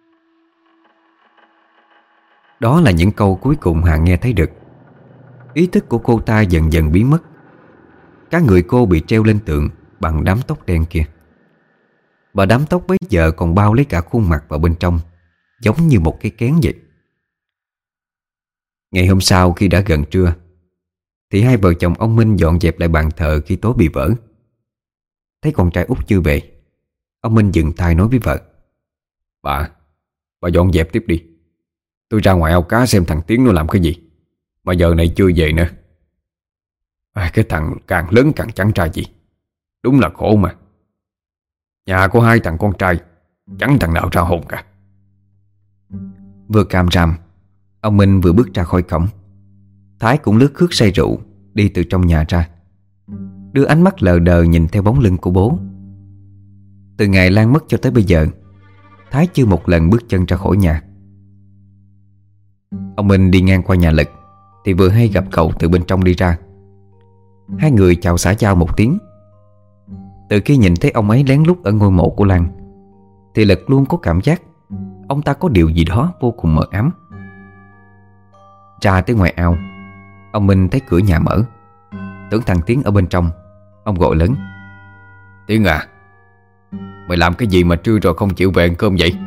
Đó là những câu cuối cùng Hà nghe thấy được. Ý thức của cô ta dần dần biến mất. Cả người cô bị treo lên tường bằng đám tóc đen kia. Và đám tóc bấy giờ còn bao lấy cả khuôn mặt vào bên trong, giống như một cái kén vậy. Ngày hôm sau khi đã gần trưa thì hai vợ chồng ông Minh dọn dẹp lại bàn thờ khi tối bị vỡ. Thấy con trai út chưa về, ông Minh dừng tay nói với vợ: Bà dọn dẹp tiếp đi. Tôi ra ngoài ao cá xem thằng Tiến nó làm cái gì mà giờ này chưa về nữa. Cái thằng càng lớn càng chẳng ra gì. Đúng là khổ mà. Nhà có hai thằng con trai, chẳng thằng nào ra hồn cả. Vừa càm ràm, ông Minh vừa bước ra khỏi cổng. Thái cũng lướt khước say rượu đi từ trong nhà ra, đưa ánh mắt lờ đờ nhìn theo bóng lưng của bố. Từ ngày Lan mất cho tới bây giờ, Thái chưa một lần bước chân ra khỏi nhà. Ông Minh đi ngang qua nhà Lực thì vừa hay gặp cậu từ bên trong đi ra. Hai người chào xã giao một tiếng. Từ khi nhìn thấy ông ấy lén lút ở ngôi mộ của Lan thì Lực luôn có cảm giác ông ta có điều gì đó vô cùng mờ ám. Ra tới ngoài ao, ông Minh thấy cửa nhà mở, tưởng thằng Tiến ở bên trong. Ông gọi lớn: "Tiến à, mày làm cái gì mà trưa rồi không chịu về ăn cơm vậy?"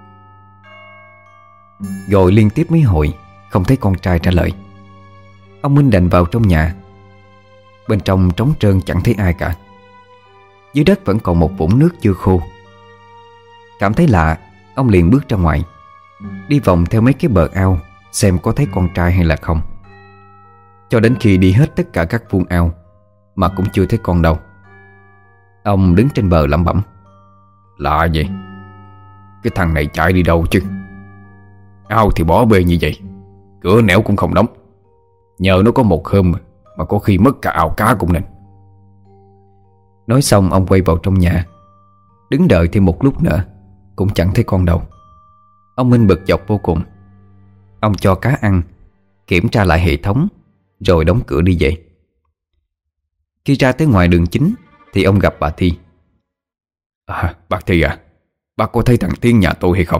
Gọi liên tiếp mấy hồi không thấy con trai trả lời. Ông Minh đành vào trong nhà. Bên trong trống trơn chẳng thấy ai cả. Dưới đất vẫn còn một vũng nước chưa khô. Cảm thấy lạ, ông liền bước ra ngoài, đi vòng theo mấy cái bờ ao xem có thấy con trai hay là không. Cho đến khi đi hết tất cả các vuông ao mà cũng chưa thấy con đâu. Ông đứng trên bờ lẩm bẩm: "Lạ vậy, cái thằng này chạy đi đâu chứ? Ao thì bỏ bê như vậy, cửa nẻo cũng không đóng. Nhờ nó có một hôm mà có khi mất cả ao cá cũng nên." Nói xong ông quay vào trong nhà, đứng đợi thêm một lúc nữa cũng chẳng thấy con đâu. Ông Minh bực dọc vô cùng. Ông cho cá ăn, kiểm tra lại hệ thống, rồi đóng cửa đi về. Khi ra tới ngoài đường chính thì ông gặp bà Thi. Bác Thi à, bác có thấy thằng Tiến nhà tôi hay không?"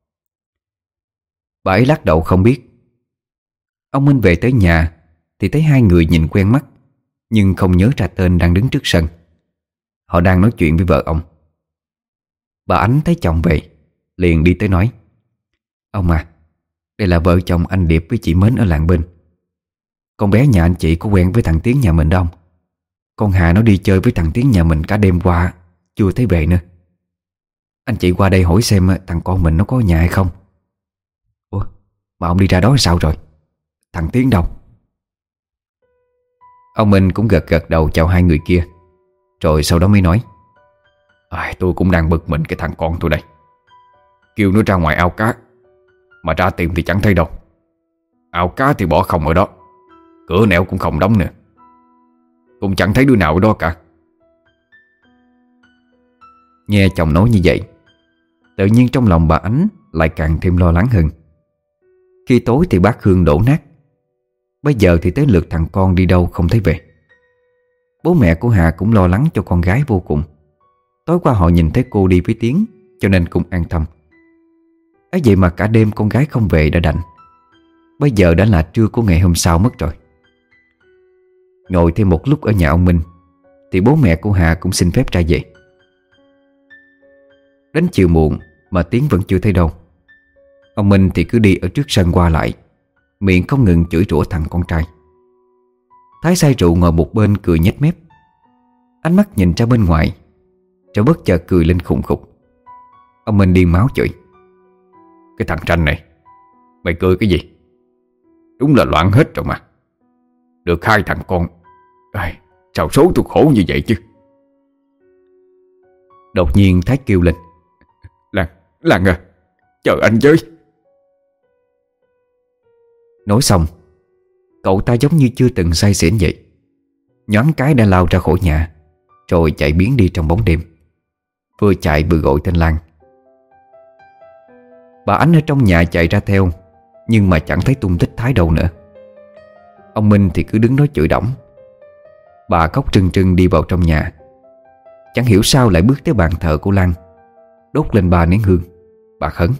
Bà ấy lắc đầu không biết. Ông Minh về tới nhà thì thấy hai người nhìn quen mắt, nhưng không nhớ ra tên đang đứng trước sân. Họ đang nói chuyện với vợ ông. Bà Ánh thấy chồng về liền đi tới nói: "Ông à, đây là vợ chồng anh Điệp với chị Mến ở làng bên. Con bé nhà anh chị có quen với thằng Tiến nhà mình đâu. Con Hà nó đi chơi với thằng Tiến nhà mình cả đêm qua, chưa thấy về nữa. Anh chị qua đây hỏi xem thằng con mình nó có ở nhà hay không." "Ủa, mà ông đi ra đó sao rồi? Thằng Tiến đâu?" Ông Minh cũng gật gật đầu chào hai người kia, rồi sau đó mới nói: "Tôi cũng đang bực mình cái thằng con tôi đây. Kêu nó ra ngoài ao cá, mà ra tìm thì chẳng thấy đâu. Ao cá thì bỏ không ở đó, cửa nẻo cũng không đóng nữa. Cũng chẳng thấy đứa nào ở đó cả." Nghe chồng nói như vậy, tự nhiên trong lòng bà Ánh lại càng thêm lo lắng hơn. Khi tối thì bát hương đổ nát, bây giờ thì tới lượt thằng con đi đâu không thấy về. Bố mẹ của Hà cũng lo lắng cho con gái vô cùng. Tối qua họ nhìn thấy cô đi với Tiến, cho nên cũng an tâm. ấy vậy mà cả đêm con gái không về đã đành. Bây giờ đã là trưa của ngày hôm sau mất rồi. Ngồi thêm một lúc ở nhà ông Minh thì bố mẹ của Hà cũng xin phép ra về. Đến chiều muộn mà Tiến vẫn chưa thấy đâu. Ông Minh thì cứ đi ở trước sân qua lại, miệng không ngừng chửi rủa thằng con trai. Thái say rượu ngồi một bên cười nhếch mép, ánh mắt nhìn ra bên ngoài, rồi bất chợt cười lên khùng khục. Ông Minh điên máu chửi: "Cái thằng Tranh này, mày cười cái gì? Đúng là loạn hết rồi mà. Được 2 thằng con, sao số tôi khổ như vậy chứ?" Đột nhiên Thái kêu lên: Lan à, chờ anh với." Nói xong, cậu ta giống như chưa từng say xỉn vậy, nhoáng cái đã lao ra khỏi nhà, rồi chạy biến đi trong bóng đêm. Vừa chạy vừa gọi tên Lan. Bà Ánh ở trong nhà chạy ra theo, nhưng mà chẳng thấy tung tích Thái đâu nữa. Ông Minh thì cứ đứng đó chửi đổng. Bà khóc trưng trưng đi vào trong nhà. Chẳng hiểu sao lại bước tới bàn thờ của Lan, đốt lên 3 nén hương. Bà khấn: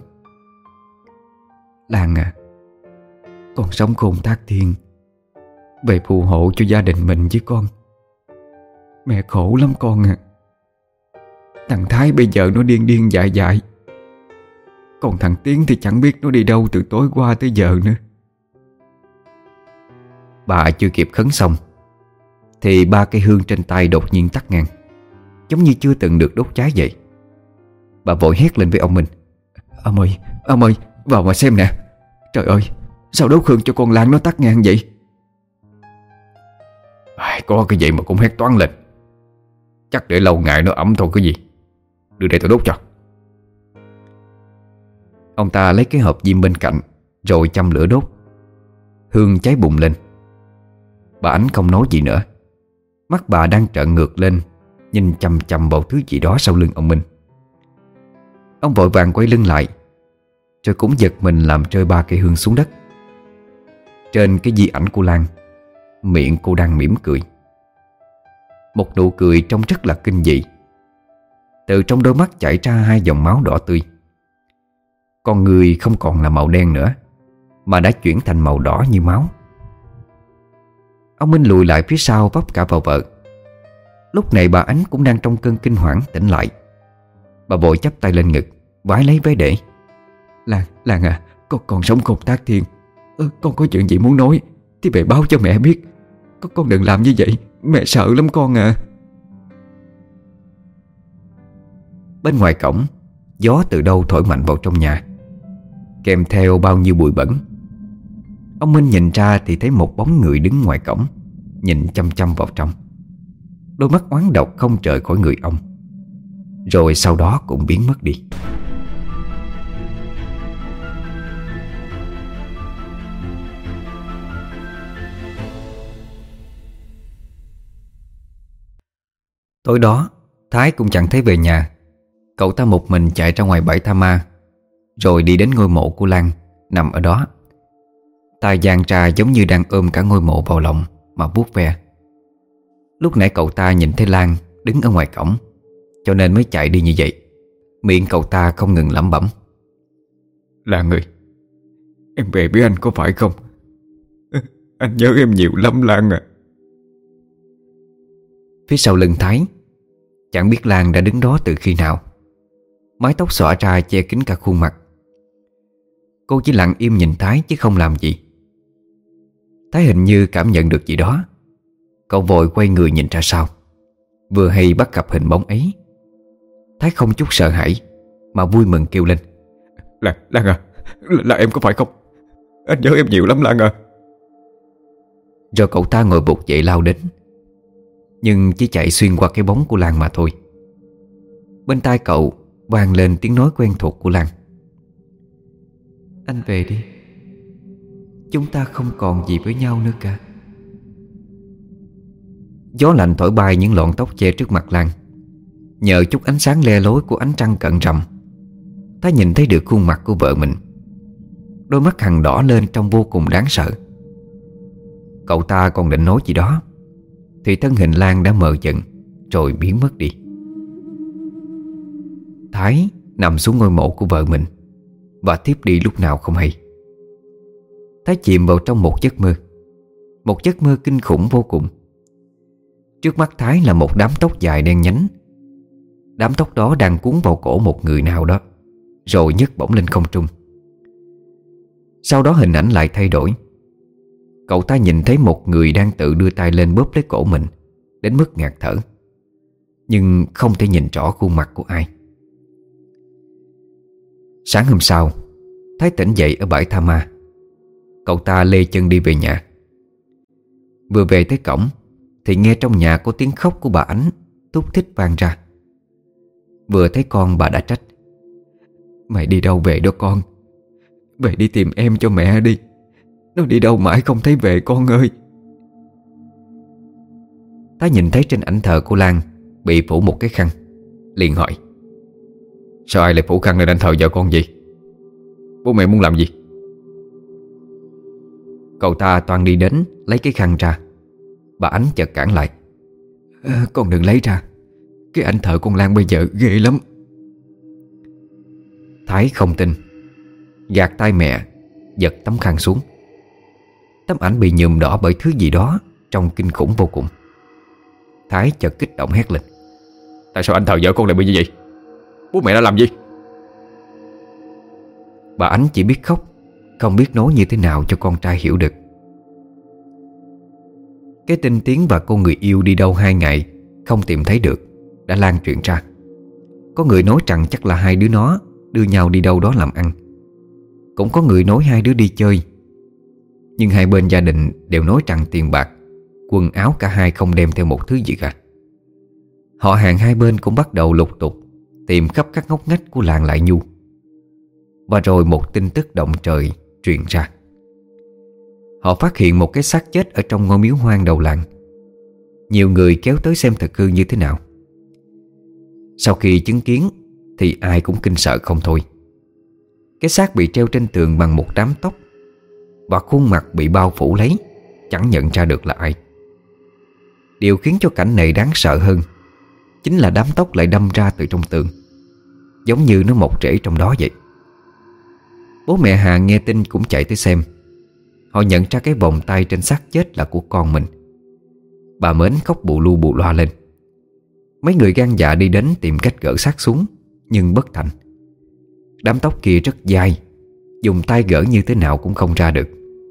"Lan à, con sống khôn thác thiên, về phù hộ cho gia đình mình với con. Mẹ khổ lắm con à. Thằng Thái bây giờ nó điên điên dại dại, còn thằng Tiến thì chẳng biết nó đi đâu từ tối qua tới giờ nữa." Bà chưa kịp khấn xong thì 3 cây hương trên tay đột nhiên tắt ngang, giống như chưa từng được đốt cháy vậy. Bà vội hét lên với ông Minh: Ông ơi, vào mà xem nè. Trời ơi, sao đốt hương cho con Lan nó tắt ngang vậy?" Có cái gì mà cũng hét toáng lên. Chắc để lâu ngày nó ẩm thôi cái gì. Đưa đây tôi đốt cho. Ông ta lấy cái hộp diêm bên cạnh rồi châm lửa đốt. Hương cháy bùng lên. Bà Ánh không nói gì nữa. Mắt bà đang trợn ngược lên, nhìn chằm chằm vào thứ gì đó sau lưng ông Minh. Ông vội vàng quay lưng lại, rồi cũng giật mình làm rơi 3 cây hương xuống đất. Trên cái di ảnh của Lan, miệng cô đang mỉm cười, một nụ cười trông rất là kinh dị. Từ trong đôi mắt chảy ra 2 dòng máu đỏ tươi. Con người không còn là màu đen nữa, mà đã chuyển thành màu đỏ như máu. Ông Minh lùi lại phía sau vấp cả vào vợ. Lúc này bà Ánh cũng đang trong cơn kinh hoàng tỉnh lại. Bà vội chắp tay lên ngực, vái lấy váy để: Lan à, con sống khôn thác thiên. Con có chuyện gì muốn nói thì về báo cho mẹ biết. Con đừng làm như vậy, mẹ sợ lắm con à. Bên ngoài cổng, gió từ đâu thổi mạnh vào trong nhà, kèm theo bao nhiêu bụi bẩn. Ông Minh nhìn ra thì thấy một bóng người đứng ngoài cổng, nhìn chăm chăm vào trong. Đôi mắt oán độc không rời khỏi người ông, rồi sau đó cũng biến mất đi. Tối đó, Thái cũng chẳng thấy về nhà. Cậu ta một mình chạy ra ngoài bãi tha ma, rồi đi đến ngôi mộ của Lan nằm ở đó. tay dang ra giống như đang ôm cả ngôi mộ vào lòng mà vuốt ve. Lúc nãy cậu ta nhìn thấy Lan đứng ở ngoài cổng, cho nên mới chạy đi như vậy. Miệng cậu ta không ngừng lẩm bẩm: Lan ơi, em về với anh có phải không? Anh nhớ em nhiều lắm Lan à. Phía sau lưng Thái, chẳng biết Lan đã đứng đó từ khi nào. Mái tóc xõa ra che kín cả khuôn mặt. Cô chỉ lặng im nhìn Thái chứ không làm gì. Thái hình như cảm nhận được gì đó. Cậu vội quay người nhìn ra sau. Vừa hay bắt gặp hình bóng ấy, Thái không chút sợ hãi mà vui mừng kêu lên: Lan à, là em có phải không? Anh nhớ em nhiều lắm Lan à. Rồi cậu ta ngồi bụt dậy lao đến, nhưng chỉ chạy xuyên qua cái bóng của Lan mà thôi. Bên tai cậu vang lên tiếng nói quen thuộc của Lan: Anh về đi, chúng ta không còn gì với nhau nữa cả. Gió lạnh thổi bay những lọn tóc che trước mặt Lan. Nhờ chút ánh sáng le lối của ánh trăng cận rằm, Thái nhìn thấy được khuôn mặt của vợ mình. Đôi mắt hằn đỏ lên trông vô cùng đáng sợ. Cậu ta còn định nói gì đó thì thân hình Lan đã mờ dần rồi biến mất đi. Thái nằm xuống ngôi mộ của vợ mình, và thiếp đi lúc nào không hay. Thái chìm vào trong một giấc mơ. Một giấc mơ kinh khủng vô cùng. Trước mắt Thái là một đám tóc dài đen nhánh. Đám tóc đó đang cuốn vào cổ một người nào đó, rồi nhấc bổng lên không trung. Sau đó hình ảnh lại thay đổi. Cậu ta nhìn thấy một người đang tự đưa tay lên bóp lấy cổ mình đến mức ngạt thở, nhưng không thể nhìn rõ khuôn mặt của ai. Sáng hôm sau, Thái tỉnh dậy ở bãi tha ma. Cậu ta lê chân đi về nhà. Vừa về tới cổng thì nghe trong nhà có tiếng khóc của bà Ánh thúc thích vang ra. Vừa thấy con, bà đã trách: "Mày đi đâu về đó con? Về đi tìm em cho mẹ đi. Nó đi đâu mãi không thấy về con ơi." Thái nhìn thấy trên ảnh thờ cô Lan bị phủ một cái khăn, liền hỏi: "Sao ai lại phủ khăn lên ảnh thờ vợ con vậy? Bố mẹ muốn làm gì?" Cậu ta toan đi đến lấy cái khăn ra. Bà Ánh chợt cản lại: "Con đừng lấy ra. Cái ảnh thờ con Lan bây giờ ghê lắm." Thái không tin, gạt tay mẹ, giật tấm khăn xuống. Tấm ảnh bị nhuộm đỏ bởi thứ gì đó trông kinh khủng vô cùng. Thái chợt kích động hét lên: "Tại sao ảnh thờ vợ con lại bị như vậy? Bố mẹ đã làm gì?" Bà Ánh chỉ biết khóc, không biết nói như thế nào cho con trai hiểu được. Cái tin Tiến và cô người yêu đi đâu 2 ngày không tìm thấy được đã lan truyền ra. Có người nói rằng chắc là hai đứa nó đưa nhau đi đâu đó làm ăn. Cũng có người nói hai đứa đi chơi. Nhưng hai bên gia đình đều nói rằng tiền bạc, quần áo cả hai không đem theo một thứ gì cả. Họ hàng hai bên cũng bắt đầu lục tục tìm khắp các ngóc ngách của làng Lại Nhu. Và rồi một tin tức động trời truyền ra. Họ phát hiện một cái xác chết ở trong ngôi miếu hoang đầu làng. Nhiều người kéo tới xem thực hư như thế nào. Sau khi chứng kiến thì ai cũng kinh sợ không thôi. Cái xác bị treo trên tường bằng một đám tóc, và khuôn mặt bị bao phủ lấy, chẳng nhận ra được là ai. Điều khiến cho cảnh này đáng sợ hơn chính là đám tóc lại đâm ra từ trong tường, giống như nó mọc rễ trong đó vậy. Bố mẹ Hà nghe tin cũng chạy tới xem. Họ nhận ra cái vòng tay trên xác chết là của con mình. Bà Mến khóc bù lu bù loa lên. Mấy người gan dạ đi đến tìm cách gỡ xác xuống, nhưng bất thành. Đám tóc kia rất dai, dùng tay gỡ như thế nào cũng không ra được.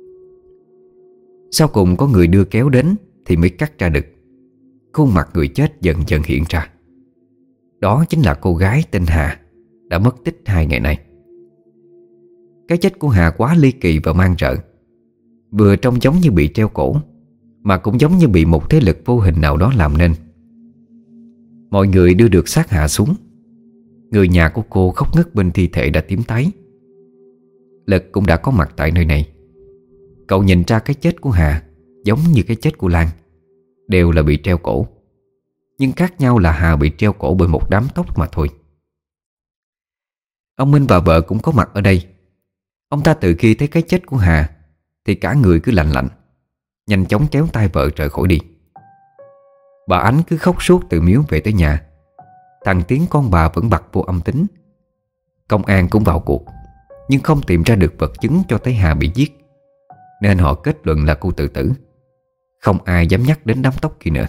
Sau cùng có người đưa kéo đến thì mới cắt ra được. Khuôn mặt người chết dần dần hiện ra. Đó chính là cô gái tên Hà, đã mất tích 2 ngày nay. Cái chết của Hà quá ly kỳ và man rợ. Vừa trông giống như bị treo cổ, mà cũng giống như bị một thế lực vô hình nào đó làm nên. Mọi người đưa được xác Hà xuống. Người nhà của cô khóc ngất bên thi thể đã tím tái. Lực cũng đã có mặt tại nơi này. Cậu nhìn ra cái chết của Hà giống như cái chết của Lan, đều là bị treo cổ. Nhưng khác nhau là Hà bị treo cổ bởi một đám tóc mà thôi. Ông Minh và vợ cũng có mặt ở đây. Ông ta từ khi thấy cái chết của Hà thì cả người cứ lạnh lạnh, nhanh chóng kéo tay vợ rời khỏi đi. Bà Ánh cứ khóc suốt từ miếu về tới nhà. Thằng Tiến con bà vẫn bặt vô âm tính. Công an cũng vào cuộc, nhưng không tìm ra được vật chứng cho thấy Hà bị giết, nên họ kết luận là cô tự tử. Không ai dám nhắc đến đám tóc kia nữa.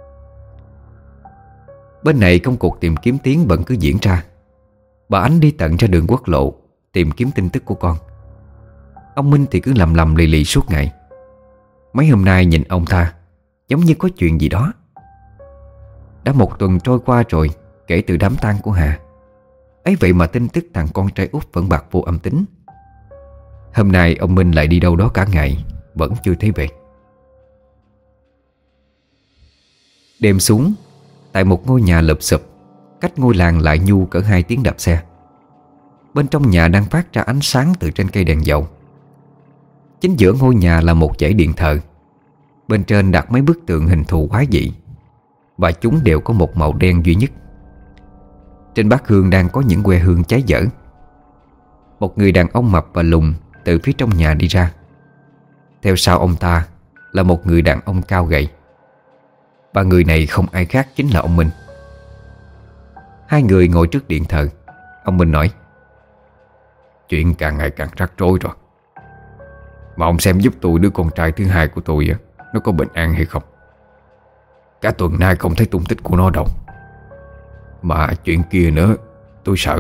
Bên này công cuộc tìm kiếm Tiến vẫn cứ diễn ra. Bà Ánh đi tận ra đường quốc lộ tìm kiếm tin tức của con. Ông Minh thì cứ lầm lầm lì lì suốt ngày. Mấy hôm nay nhìn ông ta giống như có chuyện gì đó. Đã 1 tuần trôi qua rồi kể từ đám tang của Hà. Ấy vậy mà tin tức thằng con trai út vẫn bặt vô âm tính. Hôm nay ông Minh lại đi đâu đó cả ngày, vẫn chưa thấy về. Đêm xuống, tại một ngôi nhà lụp xụp cách ngôi làng Lại Nhu cỡ 2 tiếng đạp xe. Bên trong nhà đang phát ra ánh sáng từ trên cây đèn dầu. Chính giữa ngôi nhà là một dãy điện thờ. Bên trên đặt mấy bức tượng hình thù quái dị, và chúng đều có một màu đen duy nhất. Trên bát hương đang có những que hương cháy dở. Một người đàn ông mập và lùn từ phía trong nhà đi ra. Theo sau ông ta là một người đàn ông cao gầy. Và người này không ai khác chính là ông Minh. Hai người ngồi trước điện thờ. Ông Minh nói: Chuyện càng ngày càng rắc rối rồi. Mà ông xem giúp tôi đứa con trai thứ hai của tôi á, nó có bình an hay không. Cả tuần nay không thấy tung tích của nó đâu. Mà chuyện kia nữa, tôi sợ.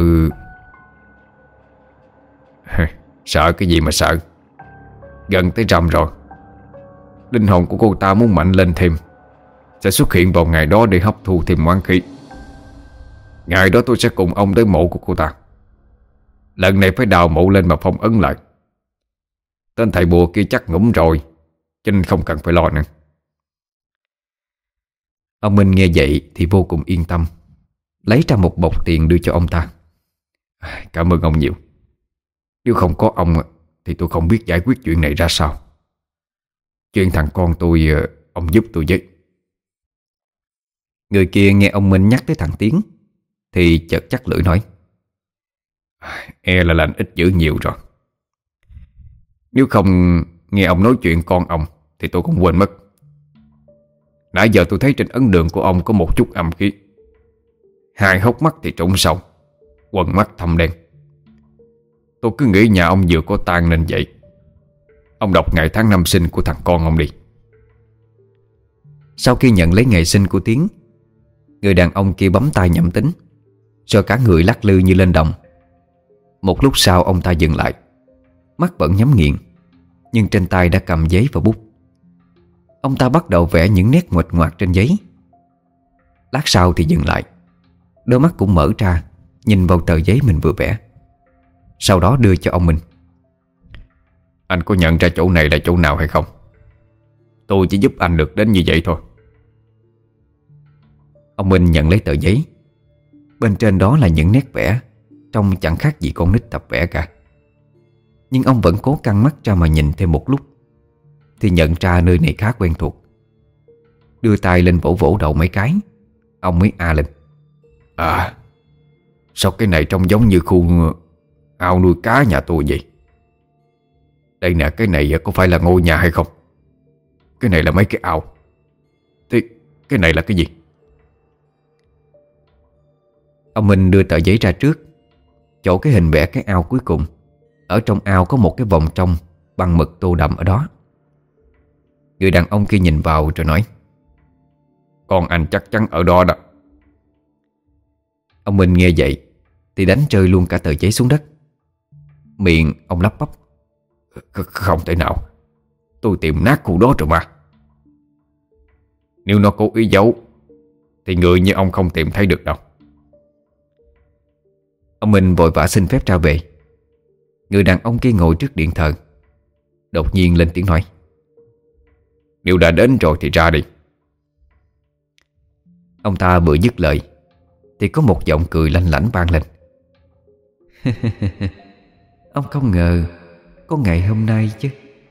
Sợ cái gì mà sợ. Gần tới rằm rồi. Linh hồn của cô ta muốn mạnh lên thêm, sẽ xuất hiện vào ngày đó để hấp thu thêm oán khí. Ngày đó tôi sẽ cùng ông tới mộ của cô ta. Lần này phải đào mộ lên mà phong ấn lại. Tên thầy bùa kia chắc ngủm rồi, cho nên không cần phải lo nữa. Ông Minh nghe vậy thì vô cùng yên tâm, lấy ra một bọc tiền đưa cho ông ta. Cảm ơn ông nhiều. Nếu không có ông thì tôi không biết giải quyết chuyện này ra sao. Chuyện thằng con tôi, ông giúp tôi với. Người kia nghe ông Minh nhắc tới thằng Tiến thì chợt chắc lưỡi nói: E là lành ít dữ nhiều rồi. Nếu không nghe ông nói chuyện con ông thì tôi cũng quên mất. Nãy giờ tôi thấy trên ấn đường của ông có một chút âm khí. Hai hốc mắt thì trũng sâu, quầng mắt thâm đen. Tôi cứ nghĩ nhà ông vừa có tang nên vậy. Ông đọc ngày tháng năm sinh của thằng con ông đi. Sau khi nhận lấy ngày sinh của Tiến, người đàn ông kia bấm tay nhẩm tính, rồi cả người lắc lư như lên đồng. Một lúc sau ông ta dừng lại, mắt vẫn nhắm nghiền, nhưng trên tay đã cầm giấy và bút. Ông ta bắt đầu vẽ những nét nguệch ngoạc trên giấy. Lát sau thì dừng lại, đôi mắt cũng mở ra, nhìn vào tờ giấy mình vừa vẽ. Sau đó đưa cho ông Minh. Anh có nhận ra chỗ này là chỗ nào hay không? Tôi chỉ giúp anh được đến như vậy thôi. Ông Minh nhận lấy tờ giấy. Bên trên đó là những nét vẽ trông chẳng khác gì con nít tập vẽ cả. Nhưng ông vẫn cố căng mắt ra mà nhìn thêm một lúc, thì nhận ra nơi này khá quen thuộc. Đưa tay lên vỗ vỗ đầu mấy cái, ông mới a lên: À, sao cái này trông giống như khu ao nuôi cá nhà tôi vậy? Đây nè, cái này có phải là ngôi nhà hay không? Cái này là mấy cái ao. Thế cái này là cái gì? Ông Minh đưa tờ giấy ra trước, chỗ cái hình vẽ cái ao cuối cùng. Ở trong ao có một cái vòng trong bằng mực tô đậm ở đó. Người đàn ông kia nhìn vào rồi nói: Con anh chắc chắn ở đó đó. Ông Minh nghe vậy thì đánh rơi luôn cả tờ giấy xuống đất. Miệng ông lắp bắp: Không thể nào. Tôi tìm nát khu đó rồi mà. Nếu nó cố ý giấu thì người như ông không tìm thấy được đâu. Ông Minh vội vã xin phép ra về. Người đàn ông kia ngồi trước điện thờ, đột nhiên lên tiếng nói: Nếu đã đến rồi thì ra đi. Ông ta vừa dứt lời thì có một giọng cười lanh lảnh vang lên: Ông không ngờ có ngày hôm nay chứ.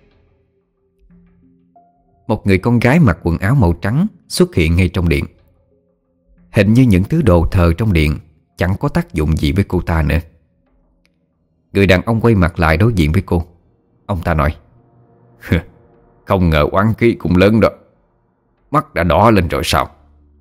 Một người con gái mặc quần áo màu trắng xuất hiện ngay trong điện. Hình như những thứ đồ thờ trong điện chẳng có tác dụng gì với cô ta nữa. Người đàn ông quay mặt lại đối diện với cô. Ông ta nói: Không ngờ oán khí cũng lớn đó. Mắt đã đỏ lên rồi sao?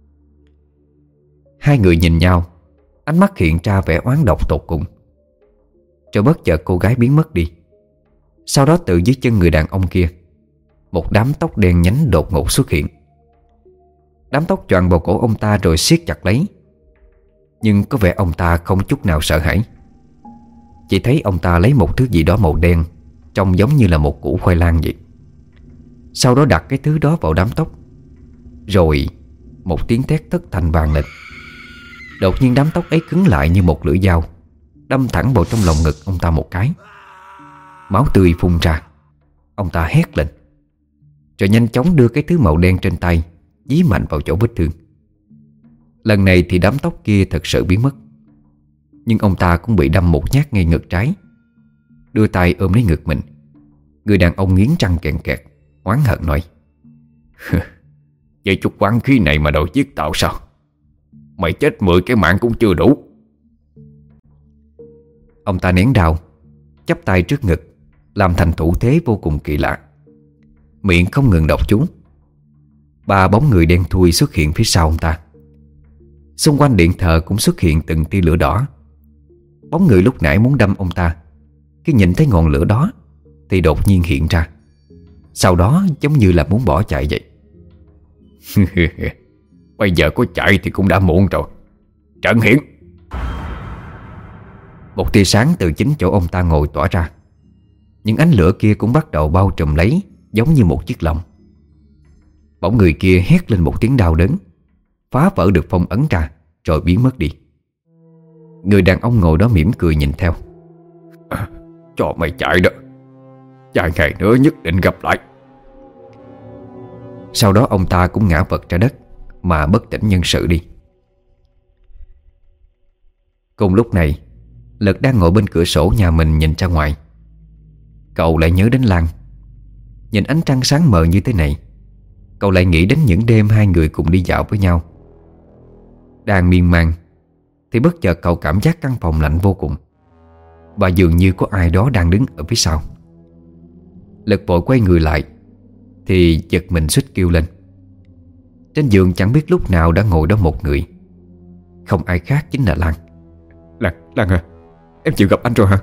Hai người nhìn nhau, ánh mắt hiện ra vẻ oán độc tột cùng. Rồi bất chợt cô gái biến mất đi. Sau đó từ dưới chân người đàn ông kia, một đám tóc đen nhánh đột ngột xuất hiện. Đám tóc choàng vào cổ ông ta rồi siết chặt lấy. Nhưng có vẻ ông ta không chút nào sợ hãi. Chỉ thấy ông ta lấy một thứ gì đó màu đen, trông giống như là một củ khoai lang vậy. Sau đó đặt cái thứ đó vào đám tóc. Rồi một tiếng thét thất thanh vang lên. Đột nhiên đám tóc ấy cứng lại như một lưỡi dao, đâm thẳng vào trong lồng ngực ông ta một cái. Máu tươi phun ra. Ông ta hét lên, rồi nhanh chóng đưa cái thứ màu đen trên tay dí mạnh vào chỗ vết thương. Lần này thì đám tóc kia thật sự biến mất. Nhưng ông ta cũng bị đâm một nhát ngay ngực trái. Đưa tay ôm lấy ngực mình. Người đàn ông nghiến răng kẹt kẹt, oán hận nói: Với chút oán khí này mà đòi giết tao sao? Mày chết 10 cái mạng cũng chưa đủ. Ông ta nén đau, chắp tay trước ngực, làm thành thủ thế vô cùng kỳ lạ. Miệng không ngừng đọc chú. 3 bóng người đen thui xuất hiện phía sau ông ta. Xung quanh điện thờ cũng xuất hiện từng tia lửa đỏ. Bóng người lúc nãy muốn đâm ông ta Khi nhìn thấy ngọn lửa đó thì đột nhiên hiện ra, sau đó giống như là muốn bỏ chạy vậy. Bây giờ có chạy thì cũng đã muộn rồi. Trận hiển. Một tia sáng từ chính chỗ ông ta ngồi tỏa ra. Những ánh lửa kia cũng bắt đầu bao trùm lấy, giống như một chiếc lồng. Bỗng người kia hét lên một tiếng đau đớn, phá vỡ được phong ấn ra rồi biến mất đi. Người đàn ông ngồi đó mỉm cười nhìn theo. Cho mày chạy đó, vài ngày nữa nhất định gặp lại. Sau đó ông ta cũng ngã vật ra đất mà bất tỉnh nhân sự đi. Cùng lúc này, Lực đang ngồi bên cửa sổ nhà mình nhìn ra ngoài. Cậu lại nhớ đến Lan. Nhìn ánh trăng sáng mờ như thế này, cậu lại nghĩ đến những đêm hai người cùng đi dạo với nhau. Đang miên man thì bất chợt cậu cảm giác căn phòng lạnh vô cùng, và dường như có ai đó đang đứng ở phía sau. Lực vội quay người lại thì giật mình suýt kêu lên. Trên giường chẳng biết lúc nào đã ngồi đó một người, không ai khác chính là Lan. Lan à, em chịu gặp anh rồi hả?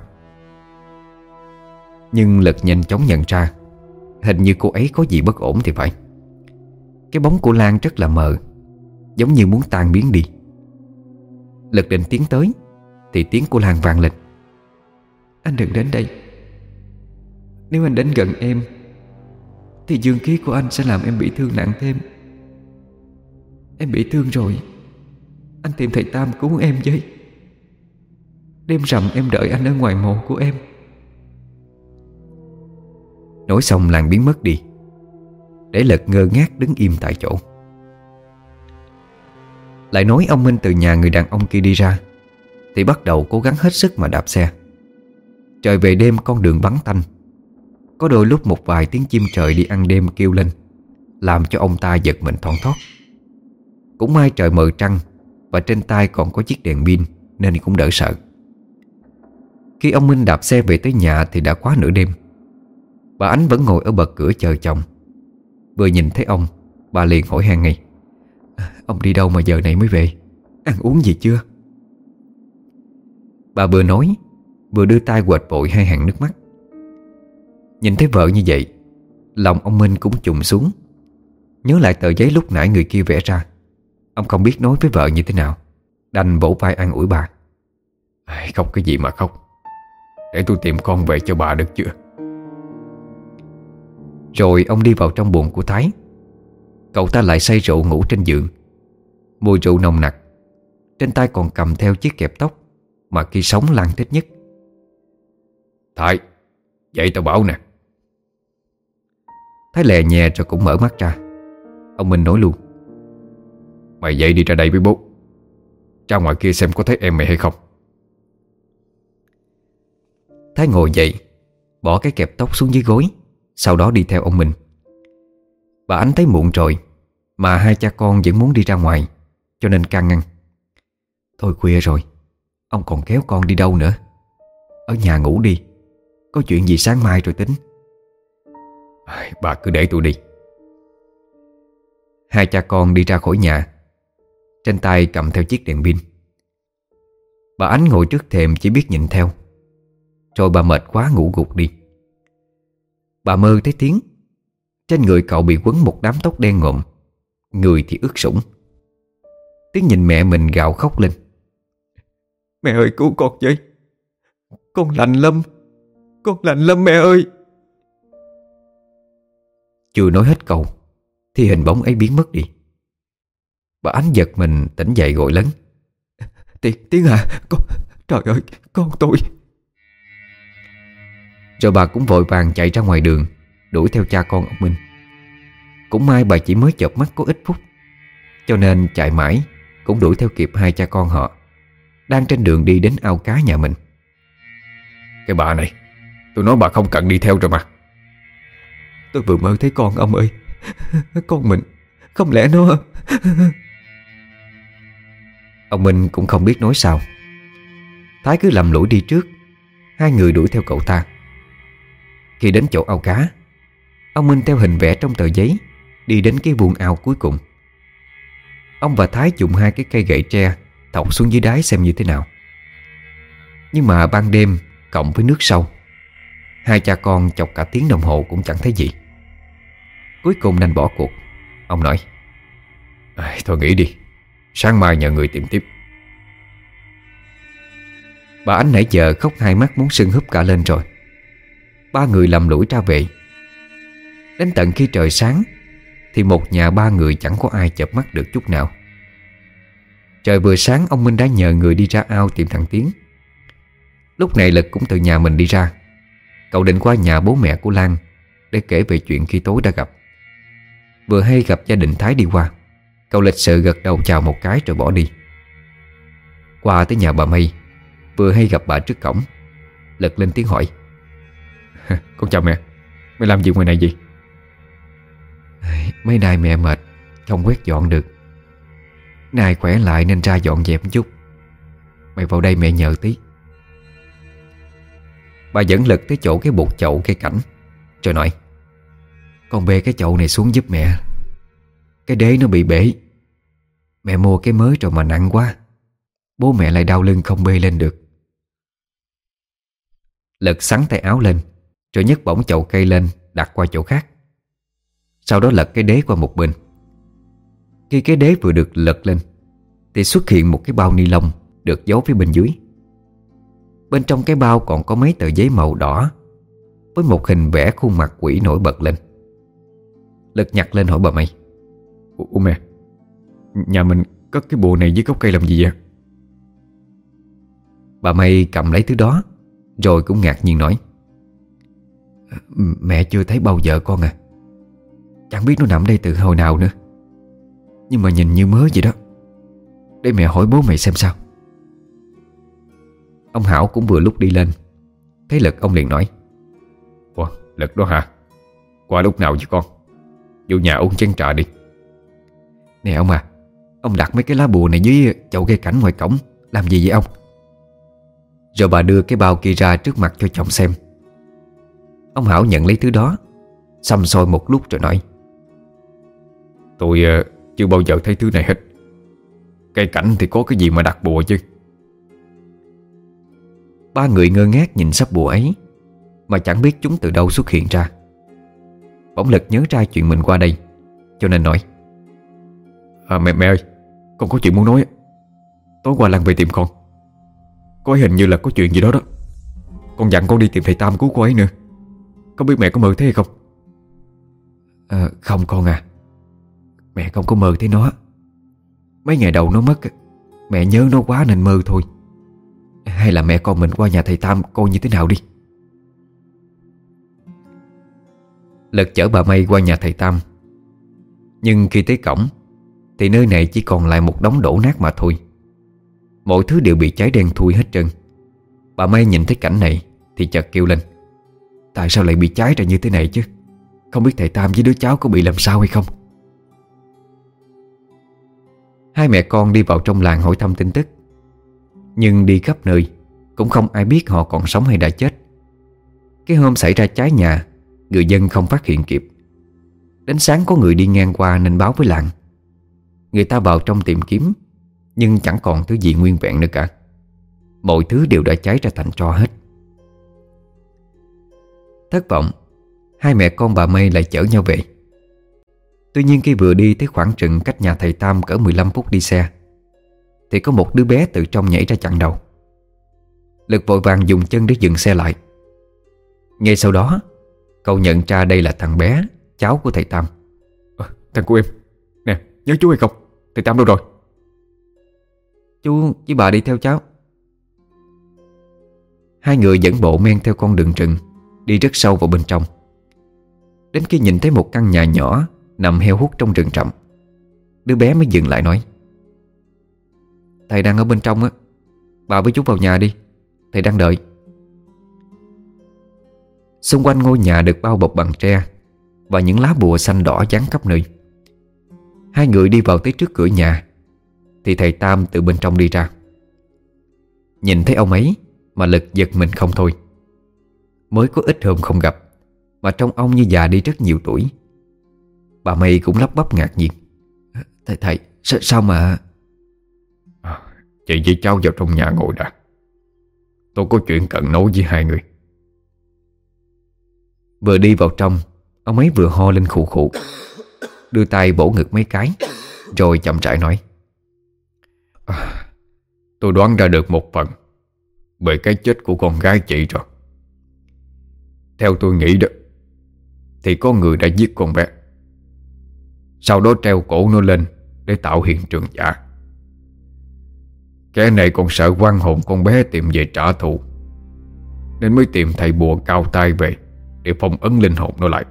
Nhưng Lực nhanh chóng nhận ra hình như cô ấy có gì bất ổn thì phải. Cái bóng của Lan rất là mờ, giống như muốn tan biến đi. Lực định tiến tới thì tiếng của Lan vang lên. Anh đừng đến đây. Nếu anh đến gần em thì dương khí của anh sẽ làm em bị thương nặng thêm. Em bị thương rồi, anh tìm thầy Tam cứu em với. Đêm rằm em đợi anh ở ngoài mộ của em. Nói xong Lan biến mất đi, để Lực ngơ ngác đứng im tại chỗ. Lại nói ông Minh từ nhà người đàn ông kia đi ra thì bắt đầu cố gắng hết sức mà đạp xe. Trời về đêm con đường vắng tanh, có đôi lúc một vài tiếng chim trời đi ăn đêm kêu lên, làm cho ông ta giật mình thoăn thoắt. Cũng may trời mờ trăng và trên tay còn có chiếc đèn pin nên cũng đỡ sợ. Khi ông Minh đạp xe về tới nhà thì đã quá nửa đêm. Bà Ánh vẫn ngồi ở bậc cửa chờ chồng. Vừa nhìn thấy ông, bà liền hỏi han ngay. Ông đi đâu mà giờ này mới về? Ăn uống gì chưa? Bà vừa nói vừa đưa tay quệt vội hai hàng nước mắt. Nhìn thấy vợ như vậy, lòng ông Minh cũng chùng xuống. Nhớ lại tờ giấy lúc nãy người kia vẽ ra, ông không biết nói với vợ như thế nào, đành vỗ vai an ủi bà. Không cái gì mà khóc, để tôi tìm con về cho bà được chưa? Rồi ông đi vào trong buồng của Thái. Cậu ta lại say rượu ngủ trên giường. Mùi rượu nồng nặc. Trên tay còn cầm theo chiếc kẹp tóc mà khi sống Lan thích nhất. Thái, dậy tao bảo nè. Thái lè nhẹ rồi cũng mở mắt ra. Ông Minh nói luôn. Mày dậy đi ra đây với bố, ra ngoài kia xem có thấy em mày hay không. Thái ngồi dậy, bỏ cái kẹp tóc xuống dưới gối, sau đó đi theo ông Minh. Bà Ánh thấy muộn rồi mà hai cha con vẫn muốn đi ra ngoài, cho nên can ngăn. Thôi khuya rồi, ông còn kéo con đi đâu nữa. Ở nhà ngủ đi, có chuyện gì sáng mai rồi tính. Bà cứ để tôi đi. Hai cha con đi ra khỏi nhà, trên tay cầm theo chiếc đèn pin. Bà Ánh ngồi trước thềm chỉ biết nhìn theo. Rồi bà mệt quá ngủ gục đi. Bà mơ thấy Tiến. Trên người cậu bị quấn một đám tóc đen ngộm, người thì ướt sũng. Tiến nhìn mẹ mình gào khóc lên. Mẹ ơi cứu con với. Con lạnh lắm. Con lạnh lắm mẹ ơi. Chưa nói hết câu thì hình bóng ấy biến mất đi. Bà Ánh giật mình tỉnh dậy gọi lớn. Tiến à, con... Trời ơi, con tôi. Rồi bà cũng vội vàng chạy ra ngoài đường, đuổi theo cha con ông Minh. Cũng may bà chỉ mới chợp mắt có ít phút, cho nên chạy mãi cũng đuổi theo kịp hai cha con họ đang trên đường đi đến ao cá nhà mình. Cái bà này, tôi nói bà không cần đi theo rồi mà. Tôi vừa mơ thấy con ông ơi. Con mình, không lẽ nó... Ông Minh cũng không biết nói sao. Thái cứ lầm lũi đi trước, hai người đuổi theo cậu ta. Khi đến chỗ ao cá, ông Minh theo hình vẽ trong tờ giấy đi đến cái vuông ao cuối cùng. Ông và Thái dùng hai cái cây gậy tre thọc xuống dưới đáy xem như thế nào. Nhưng mà ban đêm cộng với nước sâu Hai cha con chọc cả tiếng đồng hồ cũng chẳng thấy gì. Cuối cùng đành bỏ cuộc. Ông nói: Thôi nghỉ đi, sáng mai nhờ người tìm tiếp. Bà Ánh nãy giờ khóc hai mắt muốn sưng húp cả lên rồi. Ba người lầm lũi ra về. Đến tận khi trời sáng thì một nhà ba người chẳng có ai chợp mắt được chút nào. Trời vừa sáng, ông Minh đã nhờ người đi ra ao tìm thằng Tiến. Lúc này Lực cũng từ nhà mình đi ra. Cậu định qua nhà bố mẹ của Lan để kể về chuyện khi tối đã gặp. Vừa hay gặp gia đình Thái đi qua, cậu lịch sự gật đầu chào một cái rồi bỏ đi. Qua tới nhà bà Mây, vừa hay gặp bà trước cổng. Lực lên tiếng hỏi: Con chào mẹ, mẹ làm gì ngoài này vậy? Mấy nay mẹ mệt, không quét dọn được. Nay khỏe lại nên ra dọn dẹp một chút. Mày vào đây mẹ nhờ tí. Bà dẫn Lực tới chỗ cái bột chậu cây cảnh rồi nói: Con bê cái chậu này xuống giúp mẹ. Cái đế nó bị bể. Mẹ mua cái mới rồi mà nặng quá, bố mẹ lại đau lưng không bê lên được. Lực xắn tay áo lên rồi nhấc bổng chậu cây lên đặt qua chỗ khác. Sau đó lật cái đế qua một bên. Khi cái đế vừa được lật lên thì xuất hiện một cái bao ni lông được giấu phía bên dưới. Bên trong cái bao còn có mấy tờ giấy màu đỏ với một hình vẽ khuôn mặt quỷ nổi bật lên. Lực nhặt lên hỏi bà Mây: Ủa mẹ, nhà mình cất cái bùa này dưới gốc cây làm gì vậy? Bà Mây cầm lấy thứ đó rồi cũng ngạc nhiên nói: Mẹ chưa thấy bao giờ con à. Chẳng biết nó nằm đây từ hồi nào nữa, nhưng mà nhìn như mới vậy đó. Để mẹ hỏi bố mày xem sao. Ông Hảo cũng vừa lúc đi lên. Thấy Lực ông liền nói: Ủa, Lực đó hả? Qua lúc nào chứ con? Vô nhà uống chén trà đi. Nè ông à, ông đặt mấy cái lá bùa này dưới chậu cây cảnh ngoài cổng làm gì vậy ông? Rồi bà đưa cái bao kia ra trước mặt cho chồng xem. Ông Hảo nhận lấy thứ đó, xăm soi một lúc rồi nói: Tôi chưa bao giờ thấy thứ này hết. Cây cảnh thì có cái gì mà đặt bùa chứ? Ba người ngơ ngác nhìn sắp bùa ấy mà chẳng biết chúng từ đâu xuất hiện ra. Bỗng Lực nhớ ra chuyện mình qua đây, cho nên nói: Mẹ ơi, con có chuyện muốn nói. Tối qua Lan về tìm con. Cô ấy hình như là có chuyện gì đó đó. Con dặn con đi tìm thầy Tam cứu cô ấy nữa. Không biết mẹ có mơ thấy hay không? Không con à, mẹ không có mơ thấy nó. Mấy ngày đầu nó mất, mẹ nhớ nó quá nên mơ thôi. Hay là mẹ con mình qua nhà thầy Tam coi như thế nào đi. Lực chở bà Mây qua nhà thầy Tam. Nhưng khi tới cổng thì nơi này chỉ còn lại một đống đổ nát mà thôi. Mọi thứ đều bị cháy đen thui hết trơn. Bà Mây nhìn thấy cảnh này thì chợt kêu lên: Tại sao lại bị cháy ra như thế này chứ? Không biết thầy Tam với đứa cháu có bị làm sao hay không? Hai mẹ con đi vào trong làng hỏi thăm tin tức, nhưng đi khắp nơi cũng không ai biết họ còn sống hay đã chết. Cái hôm xảy ra cháy nhà, người dân không phát hiện kịp. Đến sáng có người đi ngang qua nên báo với làng. Người ta vào trong tìm kiếm, nhưng chẳng còn thứ gì nguyên vẹn nữa cả. Mọi thứ đều đã cháy ra thành tro hết. Thất vọng, hai mẹ con bà Mây lại chở nhau về. Tuy nhiên khi vừa đi tới khoảng chừng cách nhà thầy Tam cỡ 15 phút đi xe thì có một đứa bé từ trong nhảy ra chặn đầu. Lực vội vàng dùng chân để dừng xe lại. Ngay sau đó, cậu nhận ra đây là thằng bé, cháu của thầy Tam. Thằng của em. Nè, nhớ chú hay không? Thầy Tam đâu rồi? Chú với bà đi theo cháu. Hai người dẫn bộ men theo con đường rừng, đi rất sâu vào bên trong. Đến khi nhìn thấy một căn nhà nhỏ nằm heo hút trong rừng rậm, đứa bé mới dừng lại nói: Thầy đang ở bên trong á, bà với chú vào nhà đi, thầy đang đợi. Xung quanh ngôi nhà được bao bọc bằng tre và những lá bùa xanh đỏ dán khắp nơi. Hai người đi vào tới trước cửa nhà thì thầy Tam từ bên trong đi ra. Nhìn thấy ông ấy mà Lực giật mình không thôi. Mới có ít hôm không gặp mà trông ông như già đi rất nhiều tuổi. Bà Mây cũng lắp bắp ngạc nhiên: Thầy, sao mà... Chị với cháu vào trong nhà ngồi đã. Tôi có chuyện cần nói với hai người. Vừa đi vào trong, ông ấy vừa ho lên khụ khụ, đưa tay bổ ngực mấy cái, rồi chậm rãi nói: Tôi đoán ra được một phần về cái chết của con gái chị rồi. Theo tôi nghĩ đó, thì có người đã giết con bé, sau đó treo cổ nó lên để tạo hiện trường giả. Kẻ này còn sợ oan hồn con bé tìm về trả thù, nên mới tìm thầy bùa cao tay về để phong ấn linh hồn nó lại.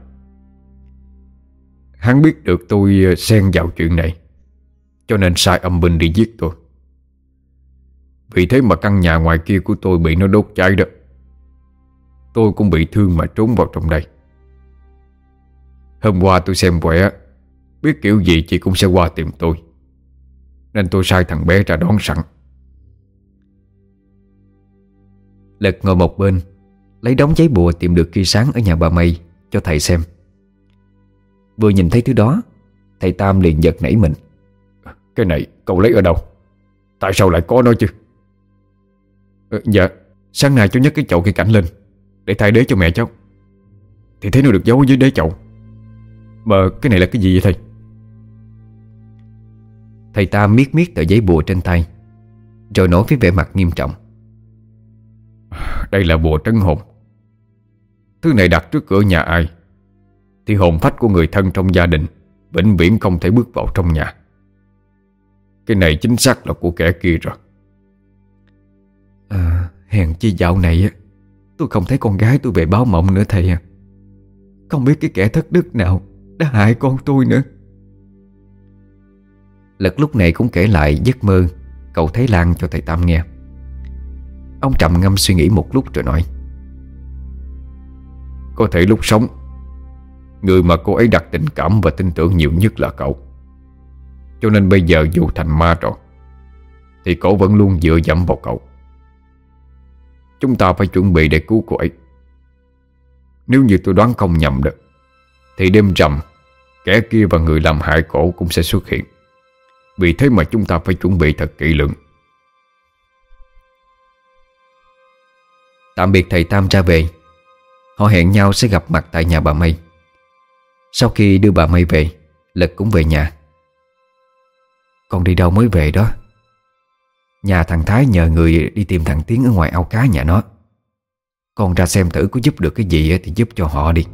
Hắn biết được tôi xen vào chuyện này, cho nên sai âm binh đi giết tôi. Vì thế mà căn nhà ngoài kia của tôi bị nó đốt cháy đó. Tôi cũng bị thương mà trốn vào trong đây. Hôm qua tôi xem quẻ, biết kiểu gì chị cũng sẽ qua tìm tôi, nên tôi sai thằng bé ra đón sẵn. Lực ngồi một bên, lấy đống giấy bùa tìm được khi sáng ở nhà bà Mây cho thầy xem. Vừa nhìn thấy thứ đó, thầy Tam liền giật nảy mình. Cái này cậu lấy ở đâu? Tại sao lại có nó chứ? Dạ, sáng nay cháu nhấc cái chậu cây cảnh lên để thay đế cho mẹ cháu, thì thấy nó được giấu ở dưới đế chậu. Mà cái này là cái gì vậy thầy? Thầy Tam miết miết tờ giấy bùa trên tay, rồi nói với vẻ mặt nghiêm trọng: Đây là bùa trấn hồn. Thứ này đặt trước cửa nhà ai thì hồn phách của người thân trong gia đình vĩnh viễn không thể bước vào trong nhà. Cái này chính xác là của kẻ kia rồi. Hèn chi dạo này tôi không thấy con gái tôi về báo mộng nữa thầy à. Không biết cái kẻ thất đức nào đã hại con tôi nữa. Lực lúc này cũng kể lại giấc mơ cậu thấy Lan cho thầy Tam nghe. Ông trầm ngâm suy nghĩ một lúc rồi nói: Có thể lúc sống, người mà cô ấy đặt tình cảm và tin tưởng nhiều nhất là cậu. Cho nên bây giờ dù thành ma rồi thì cậu vẫn luôn dựa dẫm vào cậu. Chúng ta phải chuẩn bị để cứu cô ấy. Nếu như tôi đoán không nhầm được, thì đêm rằm kẻ kia và người làm hại cổ cũng sẽ xuất hiện. Vì thế mà chúng ta phải chuẩn bị thật kỹ lưỡng. Tạm biệt thầy Tam ra về, họ hẹn nhau sẽ gặp mặt tại nhà bà Mây. Sau khi đưa bà Mây về, Lực cũng về nhà. Con đi đâu mới về đó? Nhà thằng Thái nhờ người đi tìm thằng Tiến ở ngoài ao cá nhà nó. Con ra xem thử có giúp được cái gì thì giúp cho họ đi.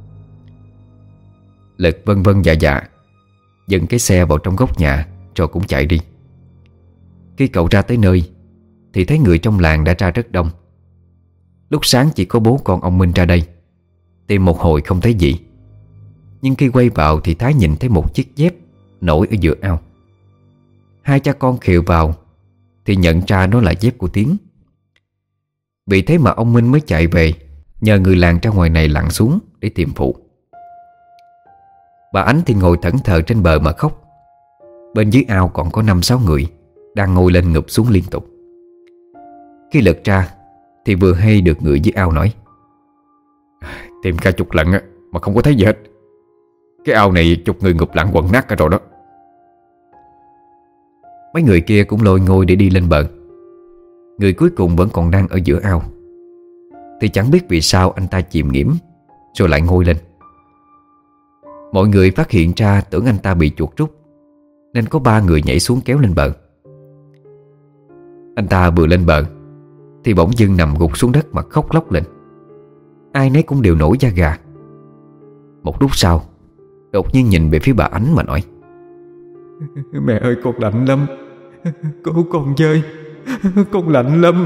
Lực vân vân dạ dạ, dừng cái xe vào trong góc nhà rồi cũng chạy đi. Khi cậu ra tới nơi thì thấy người trong làng đã ra rất đông. Lúc sáng chỉ có bố con ông Minh ra đây. Tìm một hồi không thấy gì, nhưng khi quay vào thì Thái nhìn thấy một chiếc dép nổi ở giữa ao. Hai cha con khều vào thì nhận ra nó là dép của Tiến. Vì thế mà ông Minh mới chạy về, nhờ người làng ra ngoài này lặn xuống để tìm phụ. Bà Ánh thì ngồi thẫn thờ trên bờ mà khóc. Bên dưới ao còn có 5-6 người đang ngồi lên ngụp xuống liên tục. Khi Lực ra thì vừa hay được người dưới ao nói: Tìm cả chục lần mà không có thấy gì hết. Cái ao này chục người ngụp lặn quần nát cả rồi đó. Mấy người kia cũng lôi ngôi để đi lên bờ. Người cuối cùng vẫn còn đang ở giữa ao, thì chẳng biết vì sao anh ta chìm nghiễm rồi lại ngôi lên. Mọi người phát hiện ra tưởng anh ta bị chuột rút, nên có 3 người nhảy xuống kéo lên bờ. Anh ta vừa lên bờ thì bỗng dưng nằm gục xuống đất mà khóc lóc lên. Ai nấy cũng đều nổi da gà. Một lúc sau, đột nhiên nhìn về phía bà Ánh mà nói: Mẹ ơi, con lạnh lắm. Cứu con với, con lạnh lắm.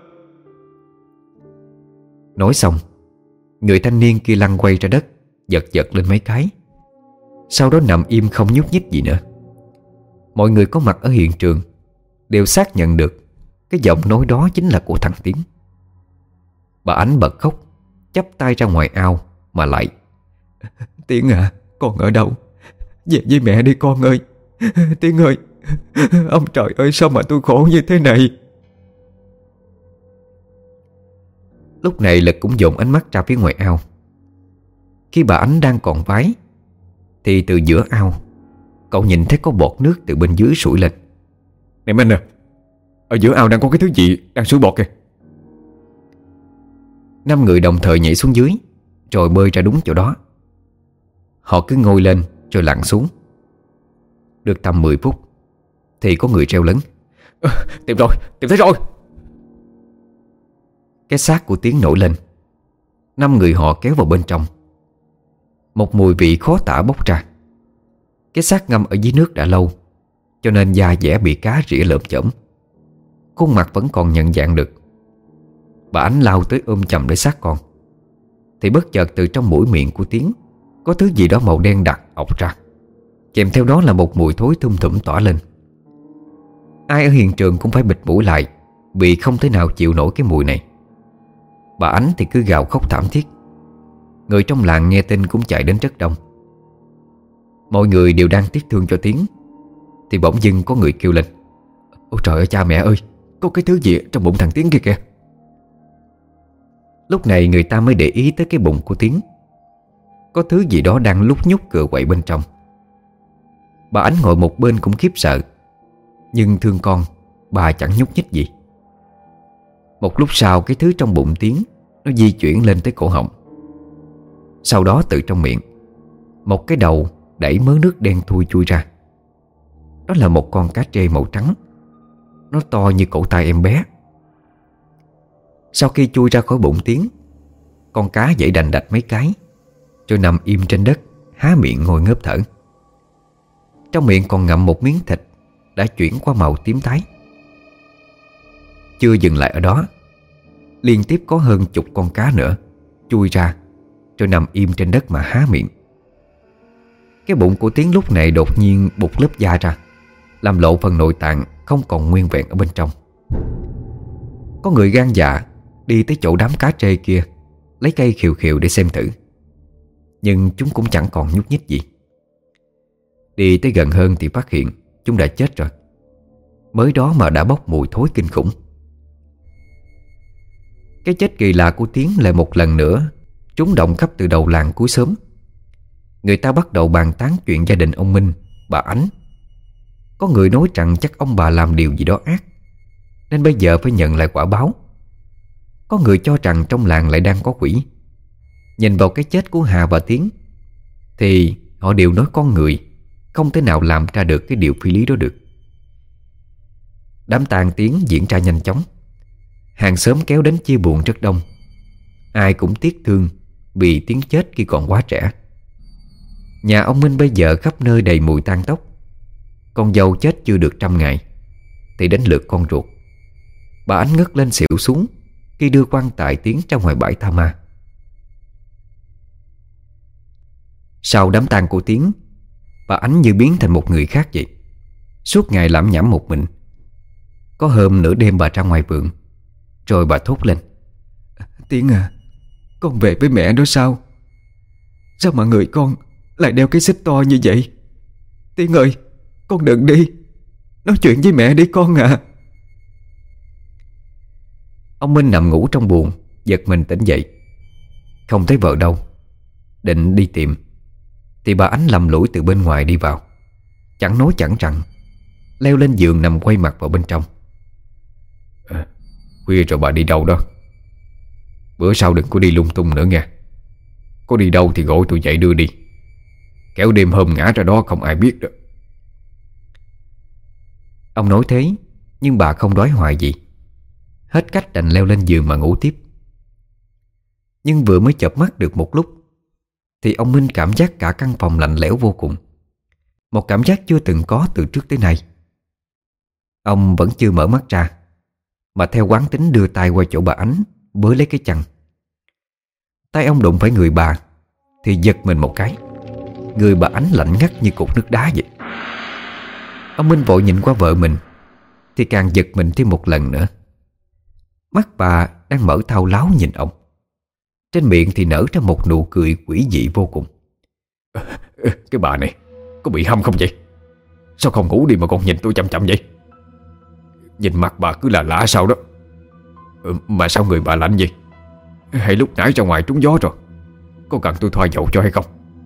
Nói xong, người thanh niên kia lăn quay ra đất, giật giật lên mấy cái, sau đó nằm im không nhúc nhích gì nữa. Mọi người có mặt ở hiện trường đều xác nhận được cái giọng nói đó chính là của thằng Tiến. Bà Ánh bật khóc, chắp tay ra ngoài ao mà lại: Tiến à, con ở đâu? Về với mẹ đi con ơi. Tiến ơi, ông trời ơi, sao mà tôi khổ như thế này. Lúc này Lực cũng dồn ánh mắt ra phía ngoài ao. Khi bà Ánh đang còn vái thì từ giữa ao cậu nhìn thấy có bọt nước từ bên dưới sủi lên. Này Minh à, ở giữa ao đang có cái thứ gì đang sủi bọt kìa. 5 người đồng thời nhảy xuống dưới, rồi bơi ra đúng chỗ đó. Họ cứ ngồi lên rồi lặn xuống. Được tầm 10 phút thì có người reo lớn: Tìm rồi, tìm thấy rồi. Cái xác của Tiến nổi lên. 5 người họ kéo vào bên trong. Một mùi vị khó tả bốc ra. Cái xác ngâm ở dưới nước đã lâu, cho nên da dẻ bị cá rỉa lởm chởm. Khuôn mặt vẫn còn nhận dạng được. Bà Ánh lao tới ôm chầm lấy xác con, thì bất chợt từ trong mũi miệng của Tiến có thứ gì đó màu đen đặc ọc ra, kèm theo đó là một mùi thối thum thủm tỏa lên. Ai ở hiện trường cũng phải bịt mũi lại, vì không thể nào chịu nổi cái mùi này. Bà Ánh thì cứ gào khóc thảm thiết. Người trong làng nghe tin cũng chạy đến rất đông. Mọi người đều đang tiếc thương cho Tiến, thì bỗng dưng có người kêu lên: Ôi trời ơi cha mẹ ơi, có cái thứ gì trong bụng thằng Tiến kia kìa. Lúc này người ta mới để ý tới cái bụng của Tiến. Có thứ gì đó đang lúc nhúc cựa quậy bên trong. Bà Ánh ngồi một bên cũng khiếp sợ, nhưng thương con, bà chẳng nhúc nhích gì. Một lúc sau cái thứ trong bụng Tiến nó di chuyển lên tới cổ họng. Sau đó từ trong miệng, một cái đầu đẩy mớ nước đen thui chui ra. Đó là một con cá trê màu trắng. Nó to như cổ tay em bé. Sau khi chui ra khỏi bụng Tiến, con cá dãy đành đạch mấy cái, rồi nằm im trên đất, há miệng ngồi ngớp thở. Trong miệng còn ngậm một miếng thịt đã chuyển qua màu tím tái. Chưa dừng lại ở đó, liên tiếp có hơn chục con cá nữa chui ra, rồi nằm im trên đất mà há miệng. Cái bụng của Tiến lúc này đột nhiên bục lớp da ra, làm lộ phần nội tạng không còn nguyên vẹn ở bên trong. Có người gan dạ đi tới chỗ đám cá trê kia, lấy cây khều khều để xem thử, nhưng chúng cũng chẳng còn nhúc nhích gì. Đi tới gần hơn thì phát hiện chúng đã chết rồi. Mới đó mà đã bốc mùi thối kinh khủng. Cái chết kỳ lạ của Tiến lại một lần nữa trúng động khắp từ đầu làng cuối xóm. Người ta bắt đầu bàn tán chuyện gia đình ông Minh, bà Ánh. Có người nói rằng chắc ông bà làm điều gì đó ác, nên bây giờ phải nhận lại quả báo. Có người cho rằng trong làng lại đang có quỷ. Nhìn vào cái chết của Hà và Tiến thì họ đều nói con người không thể nào làm ra được cái điều phi lý đó được. Đám tang Tiến diễn ra nhanh chóng. Hàng xóm kéo đến chia buồn rất đông. Ai cũng tiếc thương vì Tiến chết khi còn quá trẻ. Nhà ông Minh bây giờ khắp nơi đầy mùi tang tóc. Con dâu chết chưa được 100 ngày thì đến lượt con ruột. Bà Ánh ngất lên xỉu xuống khi đưa quan tài Tiến ra ngoài bãi tha ma. Sau đám tang của Tiến, bà Ánh như biến thành một người khác vậy. Suốt ngày lẩm nhẩm một mình. Có hôm nửa đêm bà ra ngoài vườn, rồi bà thốt lên: Tiến à, con về với mẹ đó sao? Sao mà người con lại đeo cái xích to như vậy? Tiến ơi, con đừng đi, nói chuyện với mẹ đi con à. Ông Minh nằm ngủ trong buồng, giật mình tỉnh dậy, không thấy vợ đâu. Định đi tìm thì bà Ánh lầm lũi từ bên ngoài đi vào, chẳng nói chẳng rằng, leo lên giường nằm quay mặt vào bên trong. Khuya rồi bà đi đâu đó? Bữa sau đừng có đi lung tung nữa nha. Có đi đâu thì gọi tôi dậy đưa đi, kẻo đêm hôm ngã ra đó không ai biết được. Ông nói thế, nhưng bà không đói hoài gì. Hết cách đành leo lên giường mà ngủ tiếp. Nhưng vừa mới chợp mắt được một lúc thì ông Minh cảm giác cả căn phòng lạnh lẽo vô cùng. Một cảm giác chưa từng có từ trước tới nay. Ông vẫn chưa mở mắt ra, mà theo quán tính đưa tay qua chỗ bà Ánh bới lấy cái chăn. Tay ông đụng phải người bà thì giật mình một cái. Người bà Ánh lạnh ngắt như cục nước đá vậy. Ông Minh vội nhìn qua vợ mình thì càng giật mình thêm một lần nữa. Mắt bà đang mở thao láo nhìn ông. Trên miệng thì nở ra một nụ cười quỷ dị vô cùng. Cái bà này có bị hâm không vậy? Sao không ngủ đi mà còn nhìn tôi chằm chằm vậy? Nhìn mặt bà cứ là lạ sao đó. Mà sao người bà lạnh vậy? Hay lúc nãy ra ngoài trúng gió rồi? Có cần tôi thoa dầu cho hay không?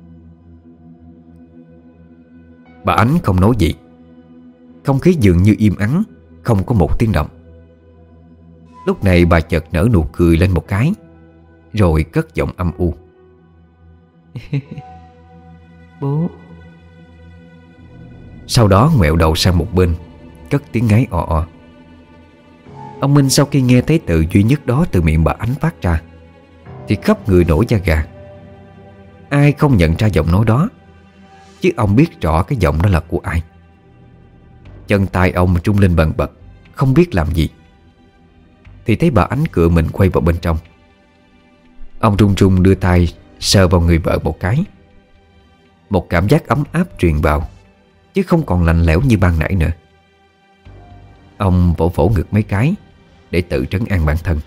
Bà Ánh không nói gì. Không khí dường như im ắng, không có một tiếng động. Lúc này bà chợt nở nụ cười lên một cái, rồi cất giọng âm u. Bố. Sau đó ngoẹo đầu sang một bên, cất tiếng ngáy ò ò. Ông Minh sau khi nghe thấy từ duy nhất đó từ miệng bà Ánh phát ra thì khắp người nổi da gà. Ai không nhận ra giọng nói đó, chứ ông biết rõ cái giọng đó là của ai. Chân tay ông trung lên bần bật, không biết làm gì. Thì thấy bà Ánh cựa mình quay vào bên trong. Ông run run đưa tay sờ vào người vợ một cái. Một cảm giác ấm áp truyền vào, chứ không còn lạnh lẽo như ban nãy nữa. Ông vỗ vỗ ngực mấy cái để tự trấn an bản thân.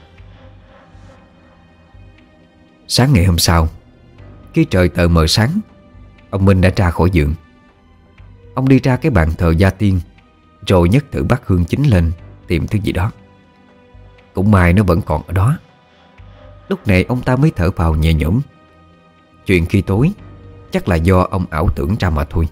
Sáng ngày hôm sau, khi trời tờ mờ sáng, ông Minh đã ra khỏi giường. Ông đi ra cái bàn thờ gia tiên, rồi nhấc thử bát hương chính lên tìm thứ gì đó. Cũng may nó vẫn còn ở đó. Lúc này ông ta mới thở phào nhẹ nhõm. Chuyện khi tối chắc là do ông ảo tưởng ra mà thôi.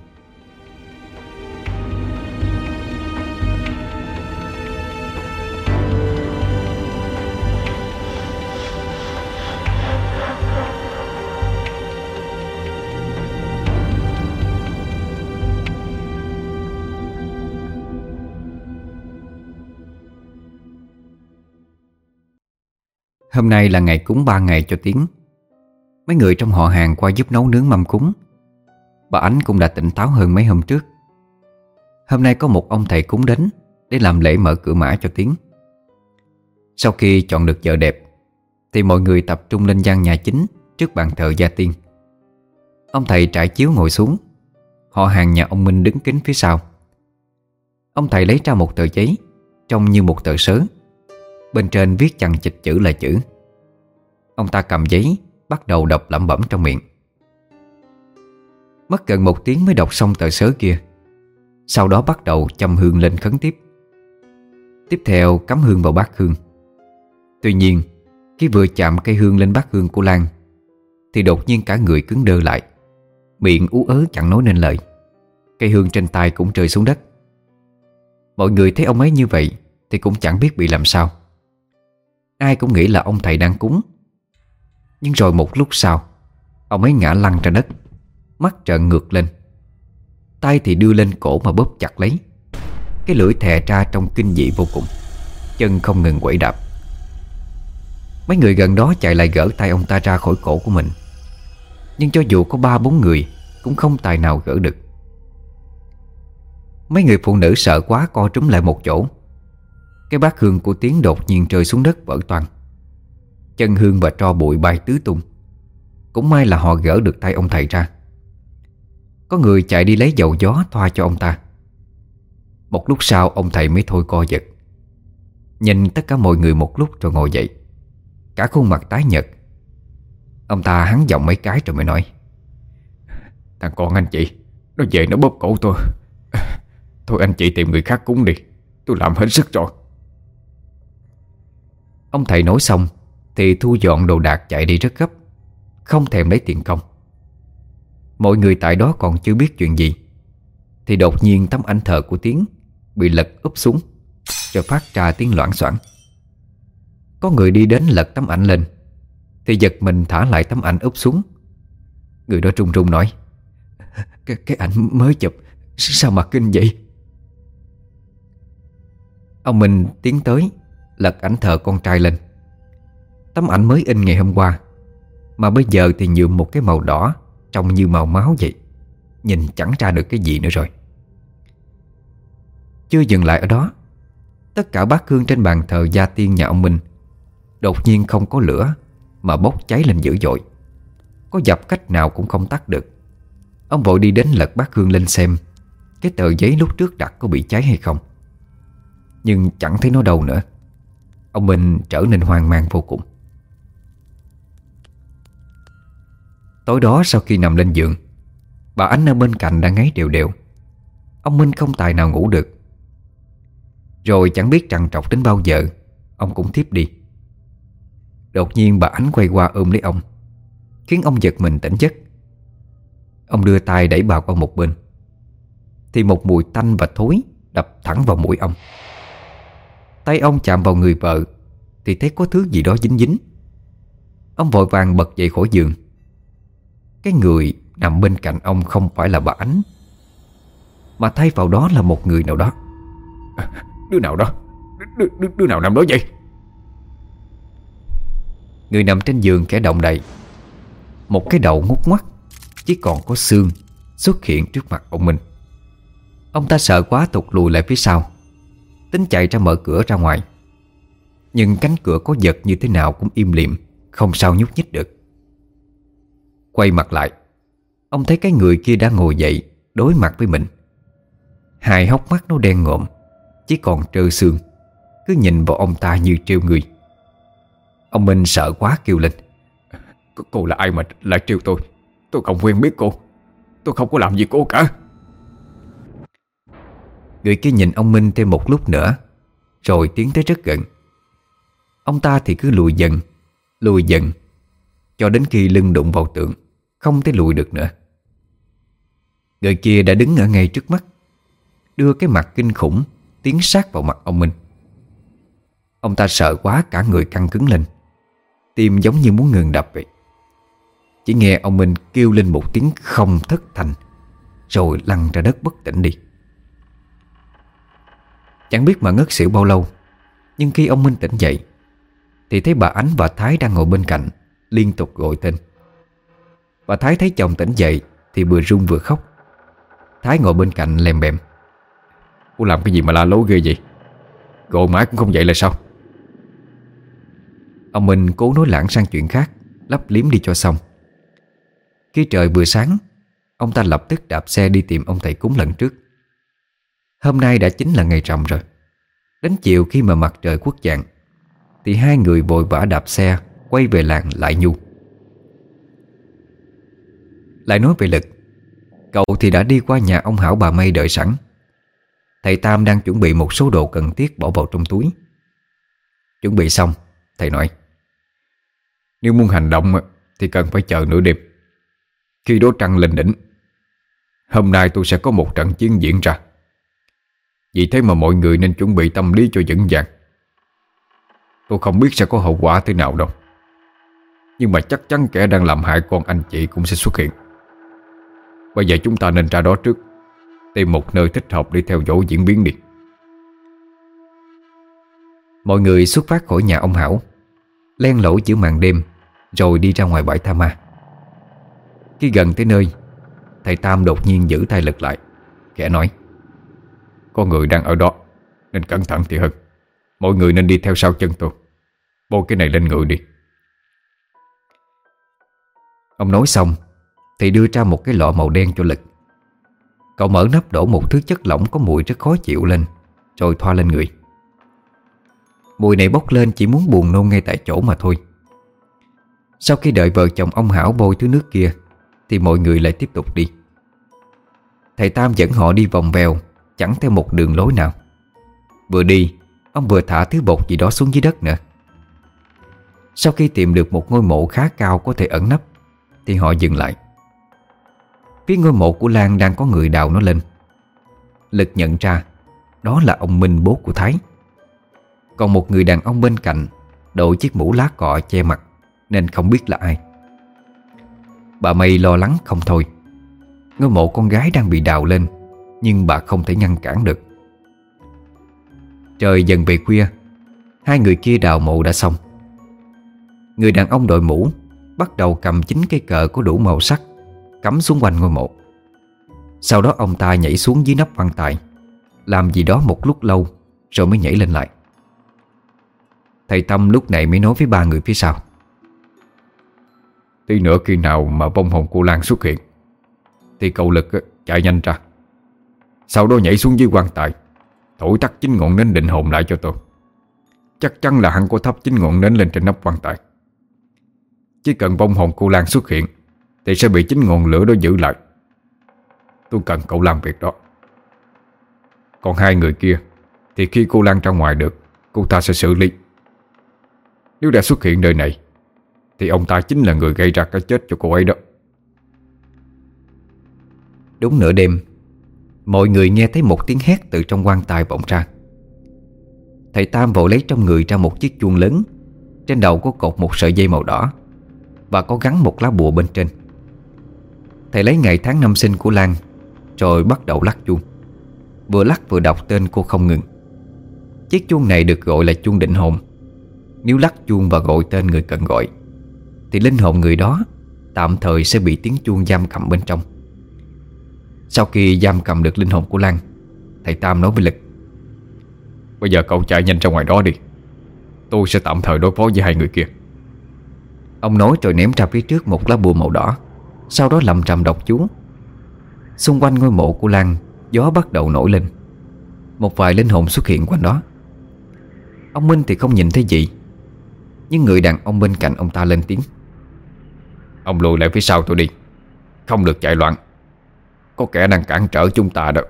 Hôm nay là ngày cúng 3 ngày cho Tiến. Mấy người trong họ hàng qua giúp nấu nướng mâm cúng. Bà Ánh cũng đã tỉnh táo hơn mấy hôm trước. Hôm nay có một ông thầy cúng đến để làm lễ mở cửa mã cho Tiến. Sau khi chọn được giờ đẹp thì mọi người tập trung lên gian nhà chính trước bàn thờ gia tiên. Ông thầy trải chiếu ngồi xuống. Họ hàng nhà ông Minh đứng kín phía sau. Ông thầy lấy ra một tờ giấy trông như một tờ sớ. Bên trên viết chằng chịt chữ là chữ. Ông ta cầm giấy bắt đầu đọc lẩm bẩm trong miệng. Mất gần 1 tiếng mới đọc xong tờ sớ kia. Sau đó bắt đầu châm hương lên khấn tiếp. Tiếp theo cắm hương vào bát hương. Tuy nhiên khi vừa chạm cây hương lên bát hương của Lan thì đột nhiên cả người cứng đơ lại, miệng ú ớ chẳng nói nên lời. Cây hương trên tay cũng rơi xuống đất. Mọi người thấy ông ấy như vậy thì cũng chẳng biết bị làm sao. Ai cũng nghĩ là ông thầy đang cúng. Nhưng rồi một lúc sau, ông ấy ngã lăn ra đất, mắt trợn ngược lên, tay thì đưa lên cổ mà bóp chặt lấy. Cái lưỡi thè ra trong kinh dị vô cùng, chân không ngừng quẩy đạp. Mấy người gần đó chạy lại gỡ tay ông ta ra khỏi cổ của mình. Nhưng cho dù có 3-4 người cũng không tài nào gỡ được. Mấy người phụ nữ sợ quá co trúm lại một chỗ. Cái bát hương của Tiến đột nhiên rơi xuống đất vỡ toang. Chân hương và tro bụi bay tứ tung. Cũng may là họ gỡ được tay ông thầy ra. Có người chạy đi lấy dầu gió thoa cho ông ta. Một lúc sau ông thầy mới thôi co giật, nhìn tất cả mọi người một lúc rồi ngồi dậy, cả khuôn mặt tái nhợt. Ông ta hắn giọng mấy cái rồi mới nói: "Thằng con anh chị nó về nó bóp cổ tôi. Thôi anh chị tìm người khác cúng đi, tôi làm hết sức rồi." Ông thầy nói xong thì thu dọn đồ đạc chạy đi rất gấp, không thèm lấy tiền công. Mọi người tại đó còn chưa biết chuyện gì thì đột nhiên tấm ảnh thờ của Tiến bị lật úp xuống, rồi phát ra tiếng loảng xoảng. Có người đi đến lật tấm ảnh lên thì giật mình thả lại tấm ảnh úp xuống. Người đó run run nói: Cái ảnh mới chụp, sao mà kinh vậy?" Ông Minh tiến tới lật ảnh thờ con trai lên. Tấm ảnh mới in ngày hôm qua, mà bây giờ thì nhuộm một cái màu đỏ trông như màu máu vậy. Nhìn chẳng ra được cái gì nữa rồi. Chưa dừng lại ở đó, tất cả bát hương trên bàn thờ gia tiên nhà ông Minh đột nhiên không có lửa mà bốc cháy lên dữ dội. Có dập cách nào cũng không tắt được. Ông vội đi đến lật bát hương lên xem cái tờ giấy lúc trước đặt có bị cháy hay không. Nhưng chẳng thấy nó đâu nữa. Ông Minh trở nên hoang mang vô cùng. Tối đó sau khi nằm lên giường, bà Ánh ở bên cạnh đã ngáy đều đều. Ông Minh không tài nào ngủ được. Rồi chẳng biết trằn trọc đến bao giờ, ông cũng thiếp đi. Đột nhiên bà Ánh quay qua ôm lấy ông, khiến ông giật mình tỉnh giấc. Ông đưa tay đẩy bà qua một bên thì một mùi tanh và thối đập thẳng vào mũi ông. Tay ông chạm vào người vợ thì thấy có thứ gì đó dính dính. Ông vội vàng bật dậy khỏi giường. cái người nằm bên cạnh ông không phải là bà Ánh, mà thay vào đó là một người nào đó. Đứa nào đó? Đứa nào nằm đó vậy? Người nằm trên giường kẻ động đậy. Một cái đầu ngút ngoắt, chỉ còn có xương xuất hiện trước mặt ông Minh. Ông ta sợ quá tụt lùi lại phía sau, tính chạy ra mở cửa ra ngoài. Nhưng cánh cửa có giật như thế nào cũng im lìm, không sao nhúc nhích được. Quay mặt lại, ông thấy cái người kia đã ngồi dậy đối mặt với mình. Hai hốc mắt nó đen ngộm, chỉ còn trơ xương, cứ nhìn vào ông ta như trêu người. Ông Minh sợ quá kêu lên: Cô là ai mà lại trêu tôi? Tôi không quen biết cô. Tôi không có làm gì cô cả. Người kia nhìn ông Minh thêm một lúc nữa, rồi tiến tới rất gần. Ông ta thì cứ lùi dần, cho đến khi lưng đụng vào tường, không thể lùi được nữa. Người kia đã đứng ở ngay trước mắt, đưa cái mặt kinh khủng tiến sát vào mặt ông Minh. Ông ta sợ quá cả người căng cứng lên, tim giống như muốn ngừng đập vậy. Chỉ nghe ông Minh kêu lên một tiếng không thất thành, rồi lăn ra đất bất tỉnh đi. Chẳng biết mà ngất xỉu bao lâu, nhưng khi ông Minh tỉnh dậy thì thấy bà Ánh và Thái đang ngồi bên cạnh, liên tục gọi tên. Bà Thái thấy chồng tỉnh dậy thì vừa run vừa khóc. Thái ngồi bên cạnh lèm bèm: Cô làm cái gì mà la lối ghê vậy? Gọi mãi cũng không dậy là sao? Ông Minh cố nói lảng sang chuyện khác, lấp liếm đi cho xong. Khi trời vừa sáng, ông ta lập tức đạp xe đi tìm ông thầy cúng lần trước. Hôm nay đã chính là ngày rằm rồi. Đến chiều khi mà mặt trời khuất dạng thì hai người vội vã đạp xe quay về làng Lại Nhu. Lại nói về Lực, cậu thì đã đi qua nhà ông Hảo bà Mây đợi sẵn. Thầy Tam đang chuẩn bị một số đồ cần thiết bỏ vào trong túi. Chuẩn bị xong, thầy nói: Nếu muốn hành động thì cần phải chờ nửa đêm. Khi đố trăng lên đỉnh, hôm nay tôi sẽ có một trận chiến diễn ra. Vì thế mà mọi người nên chuẩn bị tâm lý cho vững vàng. Tôi không biết sẽ có hậu quả thế nào đâu, nhưng mà chắc chắn kẻ đang làm hại con anh chị cũng sẽ xuất hiện. Bây giờ chúng ta nên ra đó trước, tìm một nơi thích hợp để theo dõi diễn biến đi. Mọi người xuất phát khỏi nhà ông Hảo, len lỏi giữa màn đêm, rồi đi ra ngoài bãi tha ma. Khi gần tới nơi, thầy Tam đột nhiên giữ tay Lực lại, khẽ nói: Có người đang ở đó, nên cẩn thận thì hơn. Mọi người nên đi theo sau chân tôi. Bôi cái này lên người đi. Ông nói xong thì đưa ra một cái lọ màu đen cho Lực. Cậu mở nắp đổ một thứ chất lỏng có mùi rất khó chịu lên, rồi thoa lên người. Mùi này bốc lên chỉ muốn buồn nôn ngay tại chỗ mà thôi. Sau khi đợi vợ chồng ông Hảo bôi thứ nước kia thì mọi người lại tiếp tục đi. Thầy Tam dẫn họ đi vòng vèo, chẳng theo một đường lối nào. Vừa đi, ông vừa thả thứ bột gì đó xuống dưới đất nữa. Sau khi tìm được một ngôi mộ khá cao có thể ẩn nấp thì họ dừng lại. Phía ngôi mộ của Lan đang có người đào nó lên. Lực nhận ra đó là ông Minh, bố của Thái. Còn một người đàn ông bên cạnh đội chiếc mũ lá cọ che mặt, nên không biết là ai. Bà Mây lo lắng không thôi. Ngôi mộ con gái đang bị đào lên, nhưng bà không thể ngăn cản được. Trời dần về khuya, hai người kia đào mộ đã xong. Người đàn ông đội mũ bắt đầu cầm 9 cây cờ có đủ màu sắc cắm xuống quanh ngôi mộ. Sau đó ông ta nhảy xuống dưới nắp quan tài, làm gì đó một lúc lâu rồi mới nhảy lên lại. Thầy Tâm lúc này mới nói với ba người phía sau: Tí nữa khi nào mà vong hồn cô Lan xuất hiện thì cậu Lực chạy nhanh ra, sau đó nhảy xuống dưới quan tài, thổi tắt 9 ngọn nến định hồn lại cho tôi. Chắc chắn là hắn có thắp 9 ngọn nến lên trên nắp quan tài. Chỉ cần vong hồn cô Lan xuất hiện thì sẽ bị 9 ngọn lửa đó giữ lại. Tôi cần cậu làm việc đó. Còn hai người kia thì khi cô Lan ra ngoài được, cô ta sẽ xử lý. Nếu đã xuất hiện nơi này thì ông ta chính là người gây ra cái chết cho cô ấy đó. Đúng nửa đêm, mọi người nghe thấy một tiếng hét từ trong quan tài vọng ra. Thầy Tam vội lấy trong người ra một chiếc chuông lớn, trên đầu có cột một sợi dây màu đỏ và có gắn một lá bùa bên trên. Thầy lấy ngày tháng năm sinh của Lan, rồi bắt đầu lắc chuông. Vừa lắc vừa đọc tên cô không ngừng. Chiếc chuông này được gọi là chuông định hồn. Nếu lắc chuông và gọi tên người cần gọi thì linh hồn người đó tạm thời sẽ bị tiếng chuông giam cầm bên trong. Sau khi giam cầm được linh hồn của Lan, thầy Tam nói với Lực: Bây giờ cậu chạy nhanh ra ngoài đó đi, tôi sẽ tạm thời đối phó với hai người kia. Ông nói rồi ném ra phía trước một lá bùa màu đỏ, sau đó lầm rầm đọc chú. Xung quanh ngôi mộ của Lan, gió bắt đầu nổi lên. Một vài linh hồn xuất hiện quanh đó. Ông Minh thì không nhìn thấy gì, nhưng người đàn ông bên cạnh ông ta lên tiếng: Ông lùi lại phía sau tôi đi, không được chạy loạn, có kẻ đang cản trở chúng ta đó.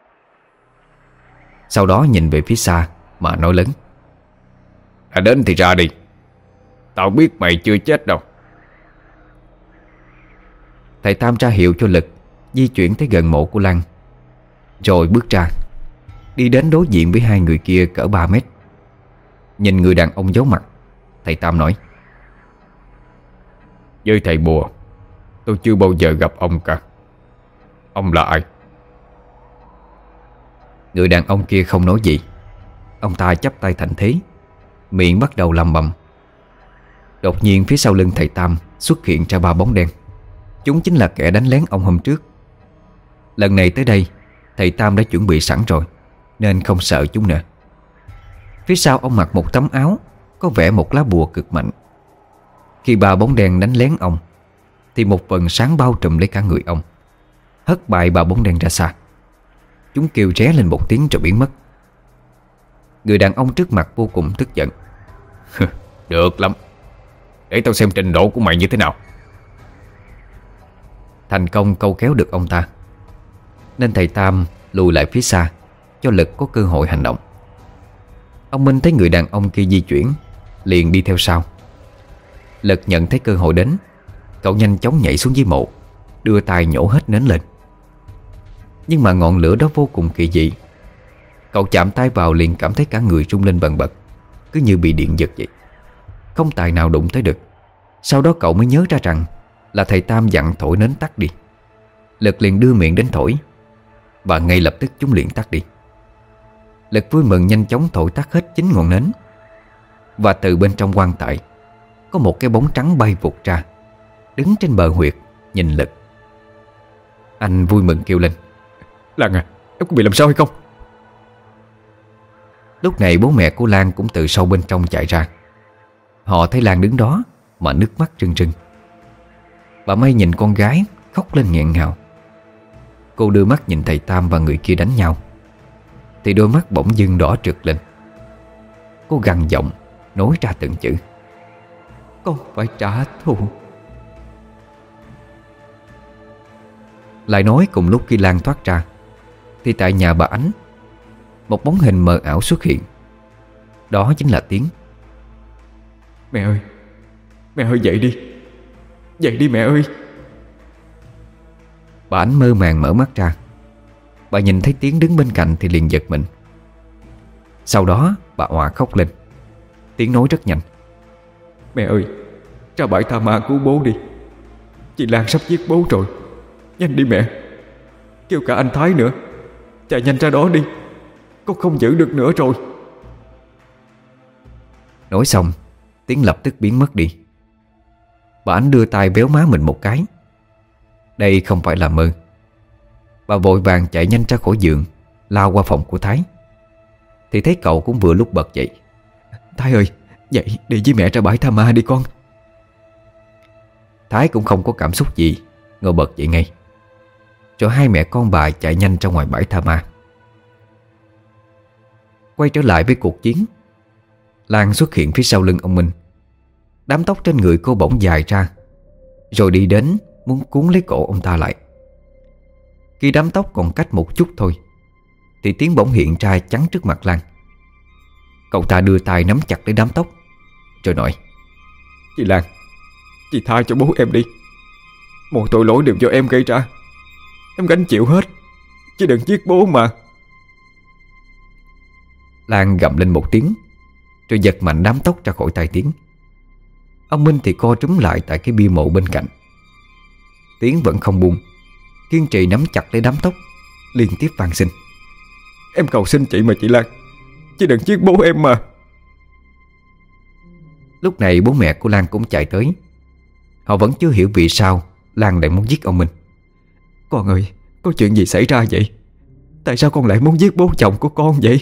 Sau đó nhìn về phía xa mà nói lớn: Đã đến thì ra đi, tao biết mày chưa chết đâu. Thầy Tam ra hiệu cho Lực di chuyển tới gần mộ của Lan, rồi bước ra, đi đến đối diện với hai người kia cỡ 3 mét. Nhìn người đàn ông giấu mặt, thầy Tam nói: Với thầy bùa, tôi chưa bao giờ gặp ông cả. Ông là ai? Người đàn ông kia không nói gì. Ông ta chắp tay thành thế, miệng bắt đầu lẩm bẩm. Đột nhiên phía sau lưng thầy Tam xuất hiện ra 3 bóng đen. Chúng chính là kẻ đánh lén ông hôm trước. Lần này tới đây, thầy Tam đã chuẩn bị sẵn rồi, nên không sợ chúng nữa. Phía sau ông mặc một tấm áo có vẽ một lá bùa cực mạnh. Khi 3 bóng đen đánh lén ông thì một vầng sáng bao trùm lấy cả người ông, hất bại 3 bóng đen ra xa. Chúng kêu ré lên một tiếng rồi biến mất. Người đàn ông trước mặt vô cùng tức giận: Được lắm, để tao xem trình độ của mày như thế nào. Thành công câu kéo được ông ta, nên thầy Tam lùi lại phía xa, cho Lực có cơ hội hành động. Ông Minh thấy người đàn ông kia di chuyển, liền đi theo sau. Lực nhận thấy cơ hội đến, cậu nhanh chóng nhảy xuống dưới mộ, đưa tay nhổ hết nến lên. Nhưng mà ngọn lửa đó vô cùng kỳ dị. Cậu chạm tay vào liền cảm thấy cả người rung lên bần bật, cứ như bị điện giật vậy, không tài nào đụng tới được. Sau đó cậu mới nhớ ra rằng là thầy Tam dặn thổi nến tắt đi. Lực liền đưa miệng đến thổi, và ngay lập tức chúng liền tắt đi. Lực vui mừng nhanh chóng thổi tắt hết 9 ngọn nến. Và từ bên trong quan tài có một cái bóng trắng bay vụt ra, đứng trên bờ huyệt nhìn Lực. Anh vui mừng kêu lên: Lan à, em có bị làm sao hay không? Lúc này bố mẹ của Lan cũng từ sâu bên trong chạy ra. Họ thấy Lan đứng đó mà nước mắt rưng rưng. Bà May nhìn con gái khóc lên nghẹn ngào. Cô đưa mắt nhìn thầy Tam và người kia đánh nhau, thì đôi mắt bỗng dưng đỏ rực lên. Cô gằn giọng nói ra từng chữ: Con phải trả thù. Lại nói cùng lúc khi Lan thoát ra, thì tại nhà bà Ánh, một bóng hình mờ ảo xuất hiện. Đó chính là Tiến. Mẹ ơi, mẹ ơi dậy đi, dậy đi mẹ ơi. Bà Ánh mơ màng mở mắt ra. Bà nhìn thấy Tiến đứng bên cạnh thì liền giật mình. Sau đó bà òa khóc lên. Tiến nói rất nhanh: Mẹ ơi, ra bãi tha ma cứu bố đi, chị Lan sắp giết bố rồi. Nhanh đi mẹ, kêu cả anh Thái nữa, chạy nhanh ra đó đi, con không giữ được nữa rồi. Nói xong, Tiến lập tức biến mất đi. Bà Ánh đưa tay véo má mình một cái. Đây không phải là mơ. Bà vội vàng chạy nhanh ra khỏi giường, lao qua phòng của Thái. Thì thấy cậu cũng vừa lúc bật dậy: Thái ơi, dậy đi với mẹ ra bãi tha ma đi con. Thái cũng không có cảm xúc gì, ngồi bật dậy ngay. Rồi hai mẹ con bà chạy nhanh ra ngoài bãi tha ma. Quay trở lại với cuộc chiến, Lan xuất hiện phía sau lưng ông Minh. Đám tóc trên người cô bỗng dài ra, rồi đi đến muốn cuốn lấy cổ ông ta lại. Khi đám tóc còn cách một chút thôi, thì Tiến bỗng hiện ra chắn trước mặt Lan. Cậu ta đưa tay nắm chặt lấy đám tóc, rồi nói: Chị Lan, chị tha cho bố em đi. Mọi tội lỗi đều do em gây ra, em gánh chịu hết, chứ đừng giết bố mà. Lan gầm lên một tiếng, rồi giật mạnh đám tóc ra khỏi tay Tiến. Ông Minh thì co trúm lại tại cái bia mộ bên cạnh. Tiến vẫn không buông, kiên trì nắm chặt lấy đám tóc, liên tiếp van xin: Em cầu xin chị mà chị Lan, chị đừng giết bố em mà. Lúc này bố mẹ của Lan cũng chạy tới. Họ vẫn chưa hiểu vì sao Lan lại muốn giết ông Minh. Con ơi, có chuyện gì xảy ra vậy? Tại sao con lại muốn giết bố chồng của con vậy?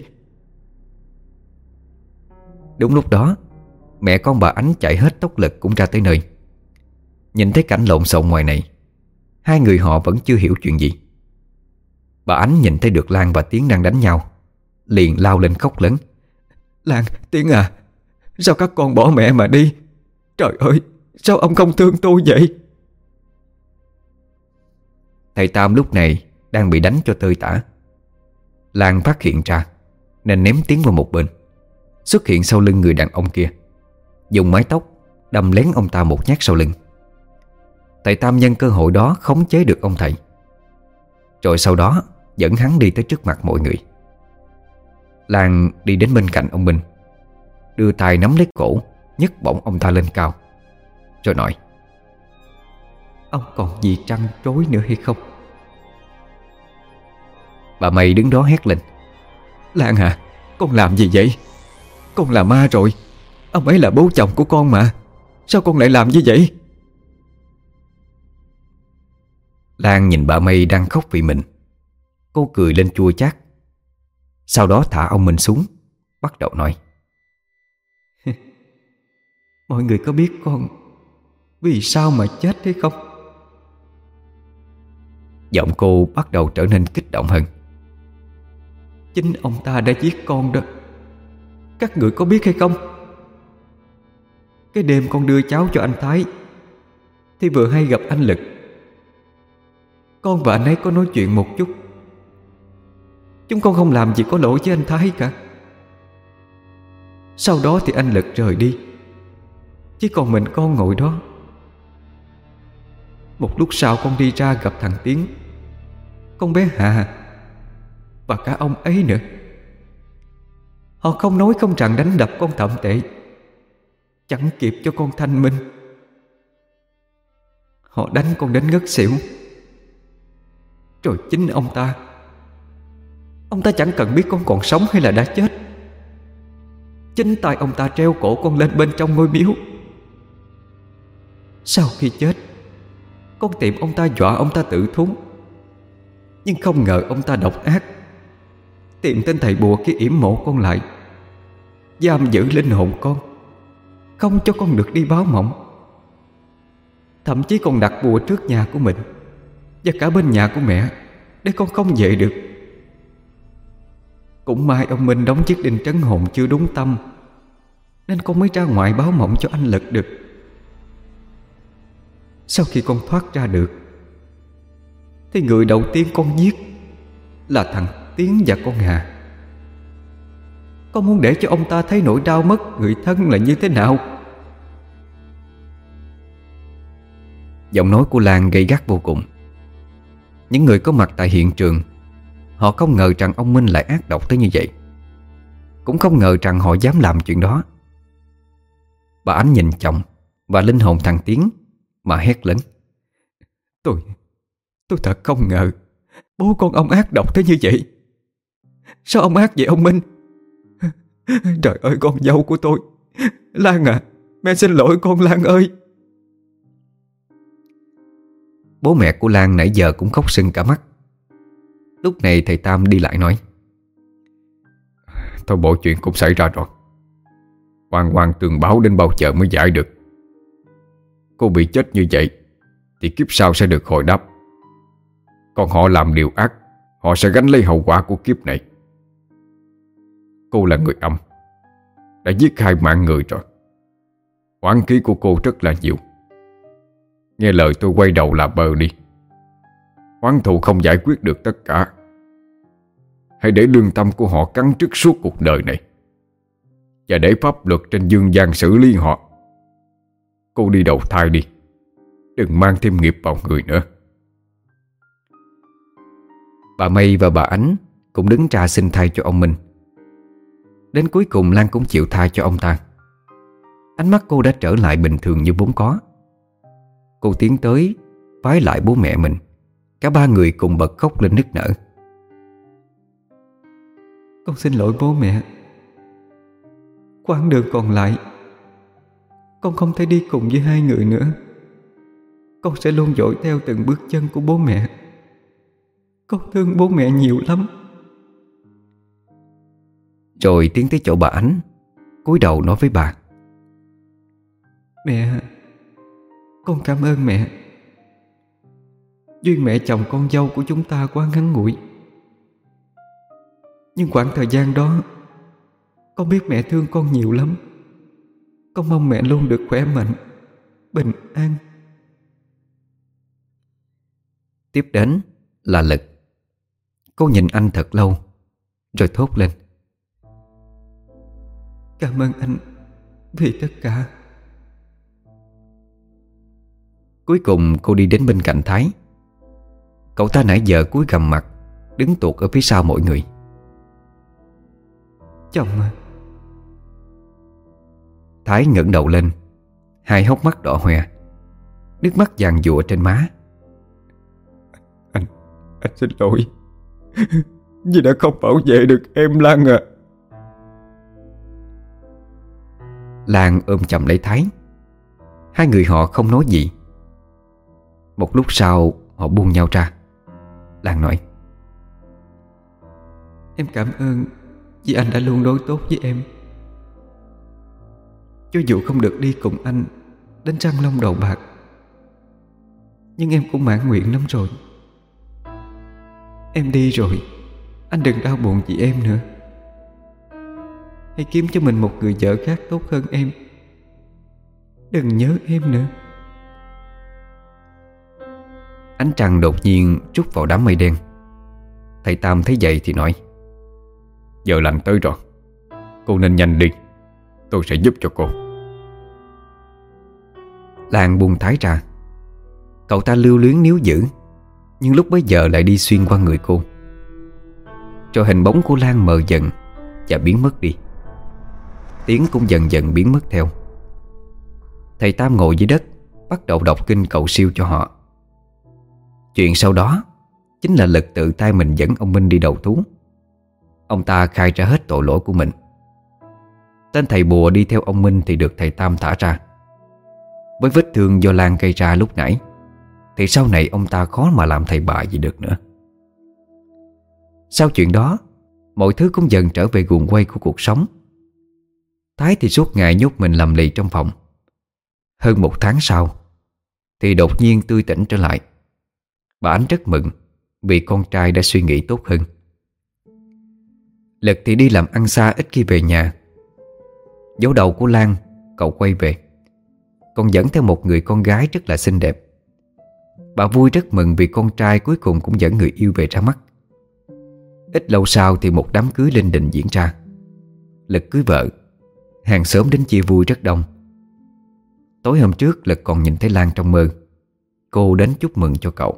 Đúng lúc đó, mẹ con bà Ánh chạy hết tốc lực cũng ra tới nơi. Nhìn thấy cảnh lộn xộn ngoài này, hai người họ vẫn chưa hiểu chuyện gì. Bà Ánh nhìn thấy được Lan và Tiến đang đánh nhau, liền lao lên khóc lớn: Lan, Tiến à, sao các con bỏ mẹ mà đi? Trời ơi, sao ông không thương tôi vậy? Thầy Tam lúc này đang bị đánh cho tơi tả. Lan phát hiện ra nên ném Tiến vào một bên, xuất hiện sau lưng người đàn ông kia, dùng mái tóc đâm lén ông ta một nhát sau lưng. Thầy Tam nhân cơ hội đó khống chế được ông thầy, rồi sau đó dẫn hắn đi tới trước mặt mọi người. Lan đi đến bên cạnh ông Minh, đưa tay nắm lấy cổ, nhấc bổng ông ta lên cao, rồi nói: Ông còn gì trăn trối nữa hay không? Bà Mây đứng đó hét lên: Lan à, con làm gì vậy? Con là ma rồi. Ông ấy là bố chồng của con mà. Sao con lại làm như vậy? Lan nhìn bà Mây đang khóc vì mình. Cô cười lên chua chát. Sau đó thả ông Minh xuống, bắt đầu nói: Mọi người có biết con vì sao mà chết hay không? Giọng cô bắt đầu trở nên kích động hơn. Chính ông ta đã giết con đó. Các người có biết hay không? Cái đêm con đưa cháu cho anh Thái thì vừa hay gặp anh Lực. Con và anh ấy có nói chuyện một chút. Chúng con không làm gì có lỗi với anh Thái cả. Sau đó thì anh Lực rời đi, chỉ còn mình con ngồi đó. Một lúc sau con đi ra gặp thằng Tiến, con bé Hà và cả ông ấy nữa. Họ không nói không rằng đánh đập con thậm tệ, chẳng kịp cho con thanh minh. Họ đánh con đến ngất xỉu. Rồi chính ông ta chẳng cần biết con còn sống hay là đã chết. Chính tay ông ta treo cổ con lên bên trong ngôi miếu. Sau khi chết, con tìm ông ta dọa ông ta tự thúng, nhưng không ngờ ông ta độc ác, tìm tên thầy bùa kia yểm mộ con lại, giam giữ linh hồn con, không cho con được đi báo mộng. Thậm chí còn đặt bùa trước nhà của mình và cả bên nhà của mẹ để con không về được. Cũng may ông Minh đóng chiếc đinh trấn hồn chưa đúng tâm, nên con mới ra ngoài báo mộng cho anh Lực được. Sau khi con thoát ra được thì người đầu tiên con giết là thằng Tiến và con Hà. Con muốn để cho ông ta thấy nỗi đau mất người thân là như thế nào. Giọng nói của Lan gay gắt vô cùng. Những người có mặt tại hiện trường, họ không ngờ rằng ông Minh lại ác độc tới như vậy, cũng không ngờ rằng họ dám làm chuyện đó. Bà Ánh nhìn chồng và linh hồn thằng Tiến mà hét lớn: Tôi thật không ngờ bố con ông ác độc tới như vậy. Sao ông ác vậy ông Minh? Trời ơi con dâu của tôi, Lan à, mẹ xin lỗi con Lan ơi. Bố mẹ của Lan nãy giờ cũng khóc sưng cả mắt. Lúc này thầy Tam đi lại nói: Thôi bộ chuyện cũng xảy ra rồi, oan oan tường báo đến bao giờ mới giải được. Cô bị chết như vậy thì kiếp sau sẽ được hồi đáp. Còn họ làm điều ác, họ sẽ gánh lấy hậu quả của kiếp này. Cô là người âm, đã giết 2 mạng người rồi. Oán khí của cô rất là nhiều. Nghe lời tôi quay đầu là bờ đi. Oán thù không giải quyết được tất cả. Hãy để lương tâm của họ cắn rứt suốt cuộc đời này, và để pháp luật trên dương gian xử lý họ. Cô đi đầu thai đi, đừng mang thêm nghiệp vào người nữa. Bà Mây và bà Ánh cũng đứng ra xin tha cho ông Minh. Đến cuối cùng Lan cũng chịu tha cho ông ta. Ánh mắt cô đã trở lại bình thường như vốn có. Cô tiến tới vái lại bố mẹ mình. Cả ba người cùng bật khóc lên nức nở. Con xin lỗi bố mẹ. Quãng đường còn lại, con không thể đi cùng với hai người nữa. Con sẽ luôn dõi theo từng bước chân của bố mẹ. Con thương bố mẹ nhiều lắm. Rồi tiến tới chỗ bà Ánh, cúi đầu nói với bà: Mẹ, con cảm ơn mẹ. Duyên mẹ chồng con dâu của chúng ta quá ngắn ngủi. Nhưng khoảng thời gian đó, con biết mẹ thương con nhiều lắm. Con mong mẹ luôn được khỏe mạnh, bình an. Tiếp đến là Lực. Cô nhìn anh thật lâu rồi thốt lên: Cảm ơn anh vì tất cả. Cuối cùng cô đi đến bên cạnh Thái. Cậu ta nãy giờ cúi gằm mặt, đứng tuột ở phía sau mọi người. Chồng à. Thái ngẩng đầu lên, hai hốc mắt đỏ hoe, nước mắt giàn giụa trên má. Anh xin lỗi vì đã không bảo vệ được em Lan à. Lan ôm chầm lấy Thái. Hai người họ không nói gì. Một lúc sau họ buông nhau ra. Lan nói: Em cảm ơn vì anh đã luôn đối tốt với em. Cho dù không được đi cùng anh đến Răng Long Đầu Bạc, nhưng em cũng mãn nguyện lắm rồi. Em đi rồi, anh đừng đau buồn vì em nữa. Hãy kiếm cho mình một người vợ khác tốt hơn em. Đừng nhớ em nữa. Ánh trăng đột nhiên trút vào đám mây đen. Thầy Tam thấy vậy thì nói: Giờ lành tới rồi, cô nên nhanh đi, tôi sẽ giúp cho cô. Lan buông Thái ra. Cậu ta lưu luyến níu giữ, nhưng lúc bấy giờ lại đi xuyên qua người cô. Rồi hình bóng của Lan mờ dần và biến mất đi. Tiếng cũng dần dần biến mất theo. Thầy Tam ngồi dưới đất, bắt đầu đọc kinh cầu siêu cho họ. Chuyện sau đó chính là Lực tự tay mình dẫn ông Minh đi đầu thú. Ông ta khai ra hết tội lỗi của mình. Tên thầy bùa đi theo ông Minh thì được thầy Tam thả ra. Với vết thương do Lan gây ra lúc nãy thì sau này ông ta khó mà làm thầy bà gì được nữa. Sau chuyện đó, mọi thứ cũng dần trở về guồng quay của cuộc sống. Thái thì suốt ngày nhốt mình làm lì trong phòng. Hơn một tháng sau thì đột nhiên tươi tỉnh trở lại. Bà Ánh rất mừng vì con trai đã suy nghĩ tốt hơn. Lực thì đi làm ăn xa ít khi về nhà. Dấu đầu của Lan cậu quay về, còn dẫn theo một người con gái rất là xinh đẹp. Bà vui rất mừng vì con trai cuối cùng cũng dẫn người yêu về ra mắt. Ít lâu sau thì một đám cưới linh đình diễn ra. Lực cưới vợ, hàng xóm đến chia vui rất đông. Tối hôm trước Lực còn nhìn thấy Lan trong mơ. Cô đến chúc mừng cho cậu.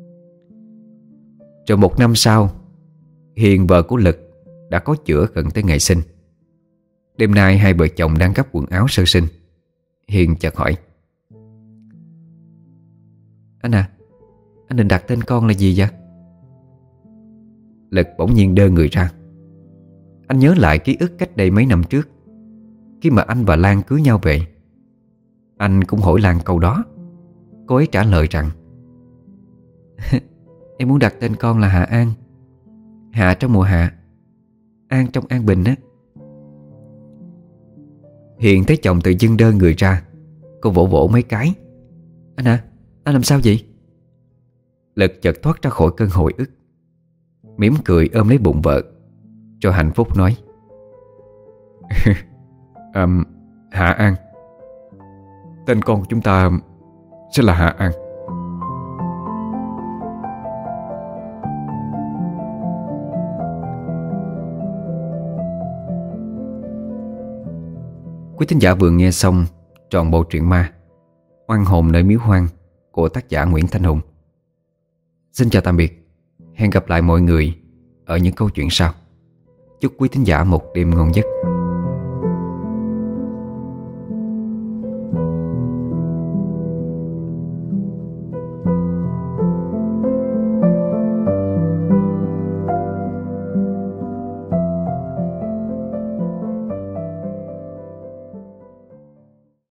Rồi một năm sau, Hiền vợ của Lực đã có chữa gần tới ngày sinh. Đêm nay hai vợ chồng đang gấp quần áo sơ sinh. Hiền chợt hỏi: Anh à, anh định đặt tên con là gì vậy? Lực bỗng nhiên đơ người ra. Anh nhớ lại ký ức cách đây mấy năm trước, khi mà anh và Lan cưới nhau về. Anh cũng hỏi Lan câu đó. Cô ấy trả lời rằng: Em muốn đặt tên con là Hạ An. Hạ trong mùa hạ, An trong an bình á. Hiền thấy chồng tự dưng đơ người ra. Cô vỗ vỗ mấy cái. Anh à, anh làm sao vậy? Lực chợt thoát ra khỏi cơn hồi ức, mỉm cười ôm lấy bụng vợ, rồi hạnh phúc nói: Hạ An. Tên con của chúng ta sẽ là Hạ An. Quý thính giả vừa nghe xong trọn bộ truyện ma Oan hồn nơi miếu hoang của tác giả Nguyễn Thanh Hùng. Xin chào tạm biệt. Hẹn gặp lại mọi người ở những câu chuyện sau. Chúc quý thính giả một đêm ngon giấc.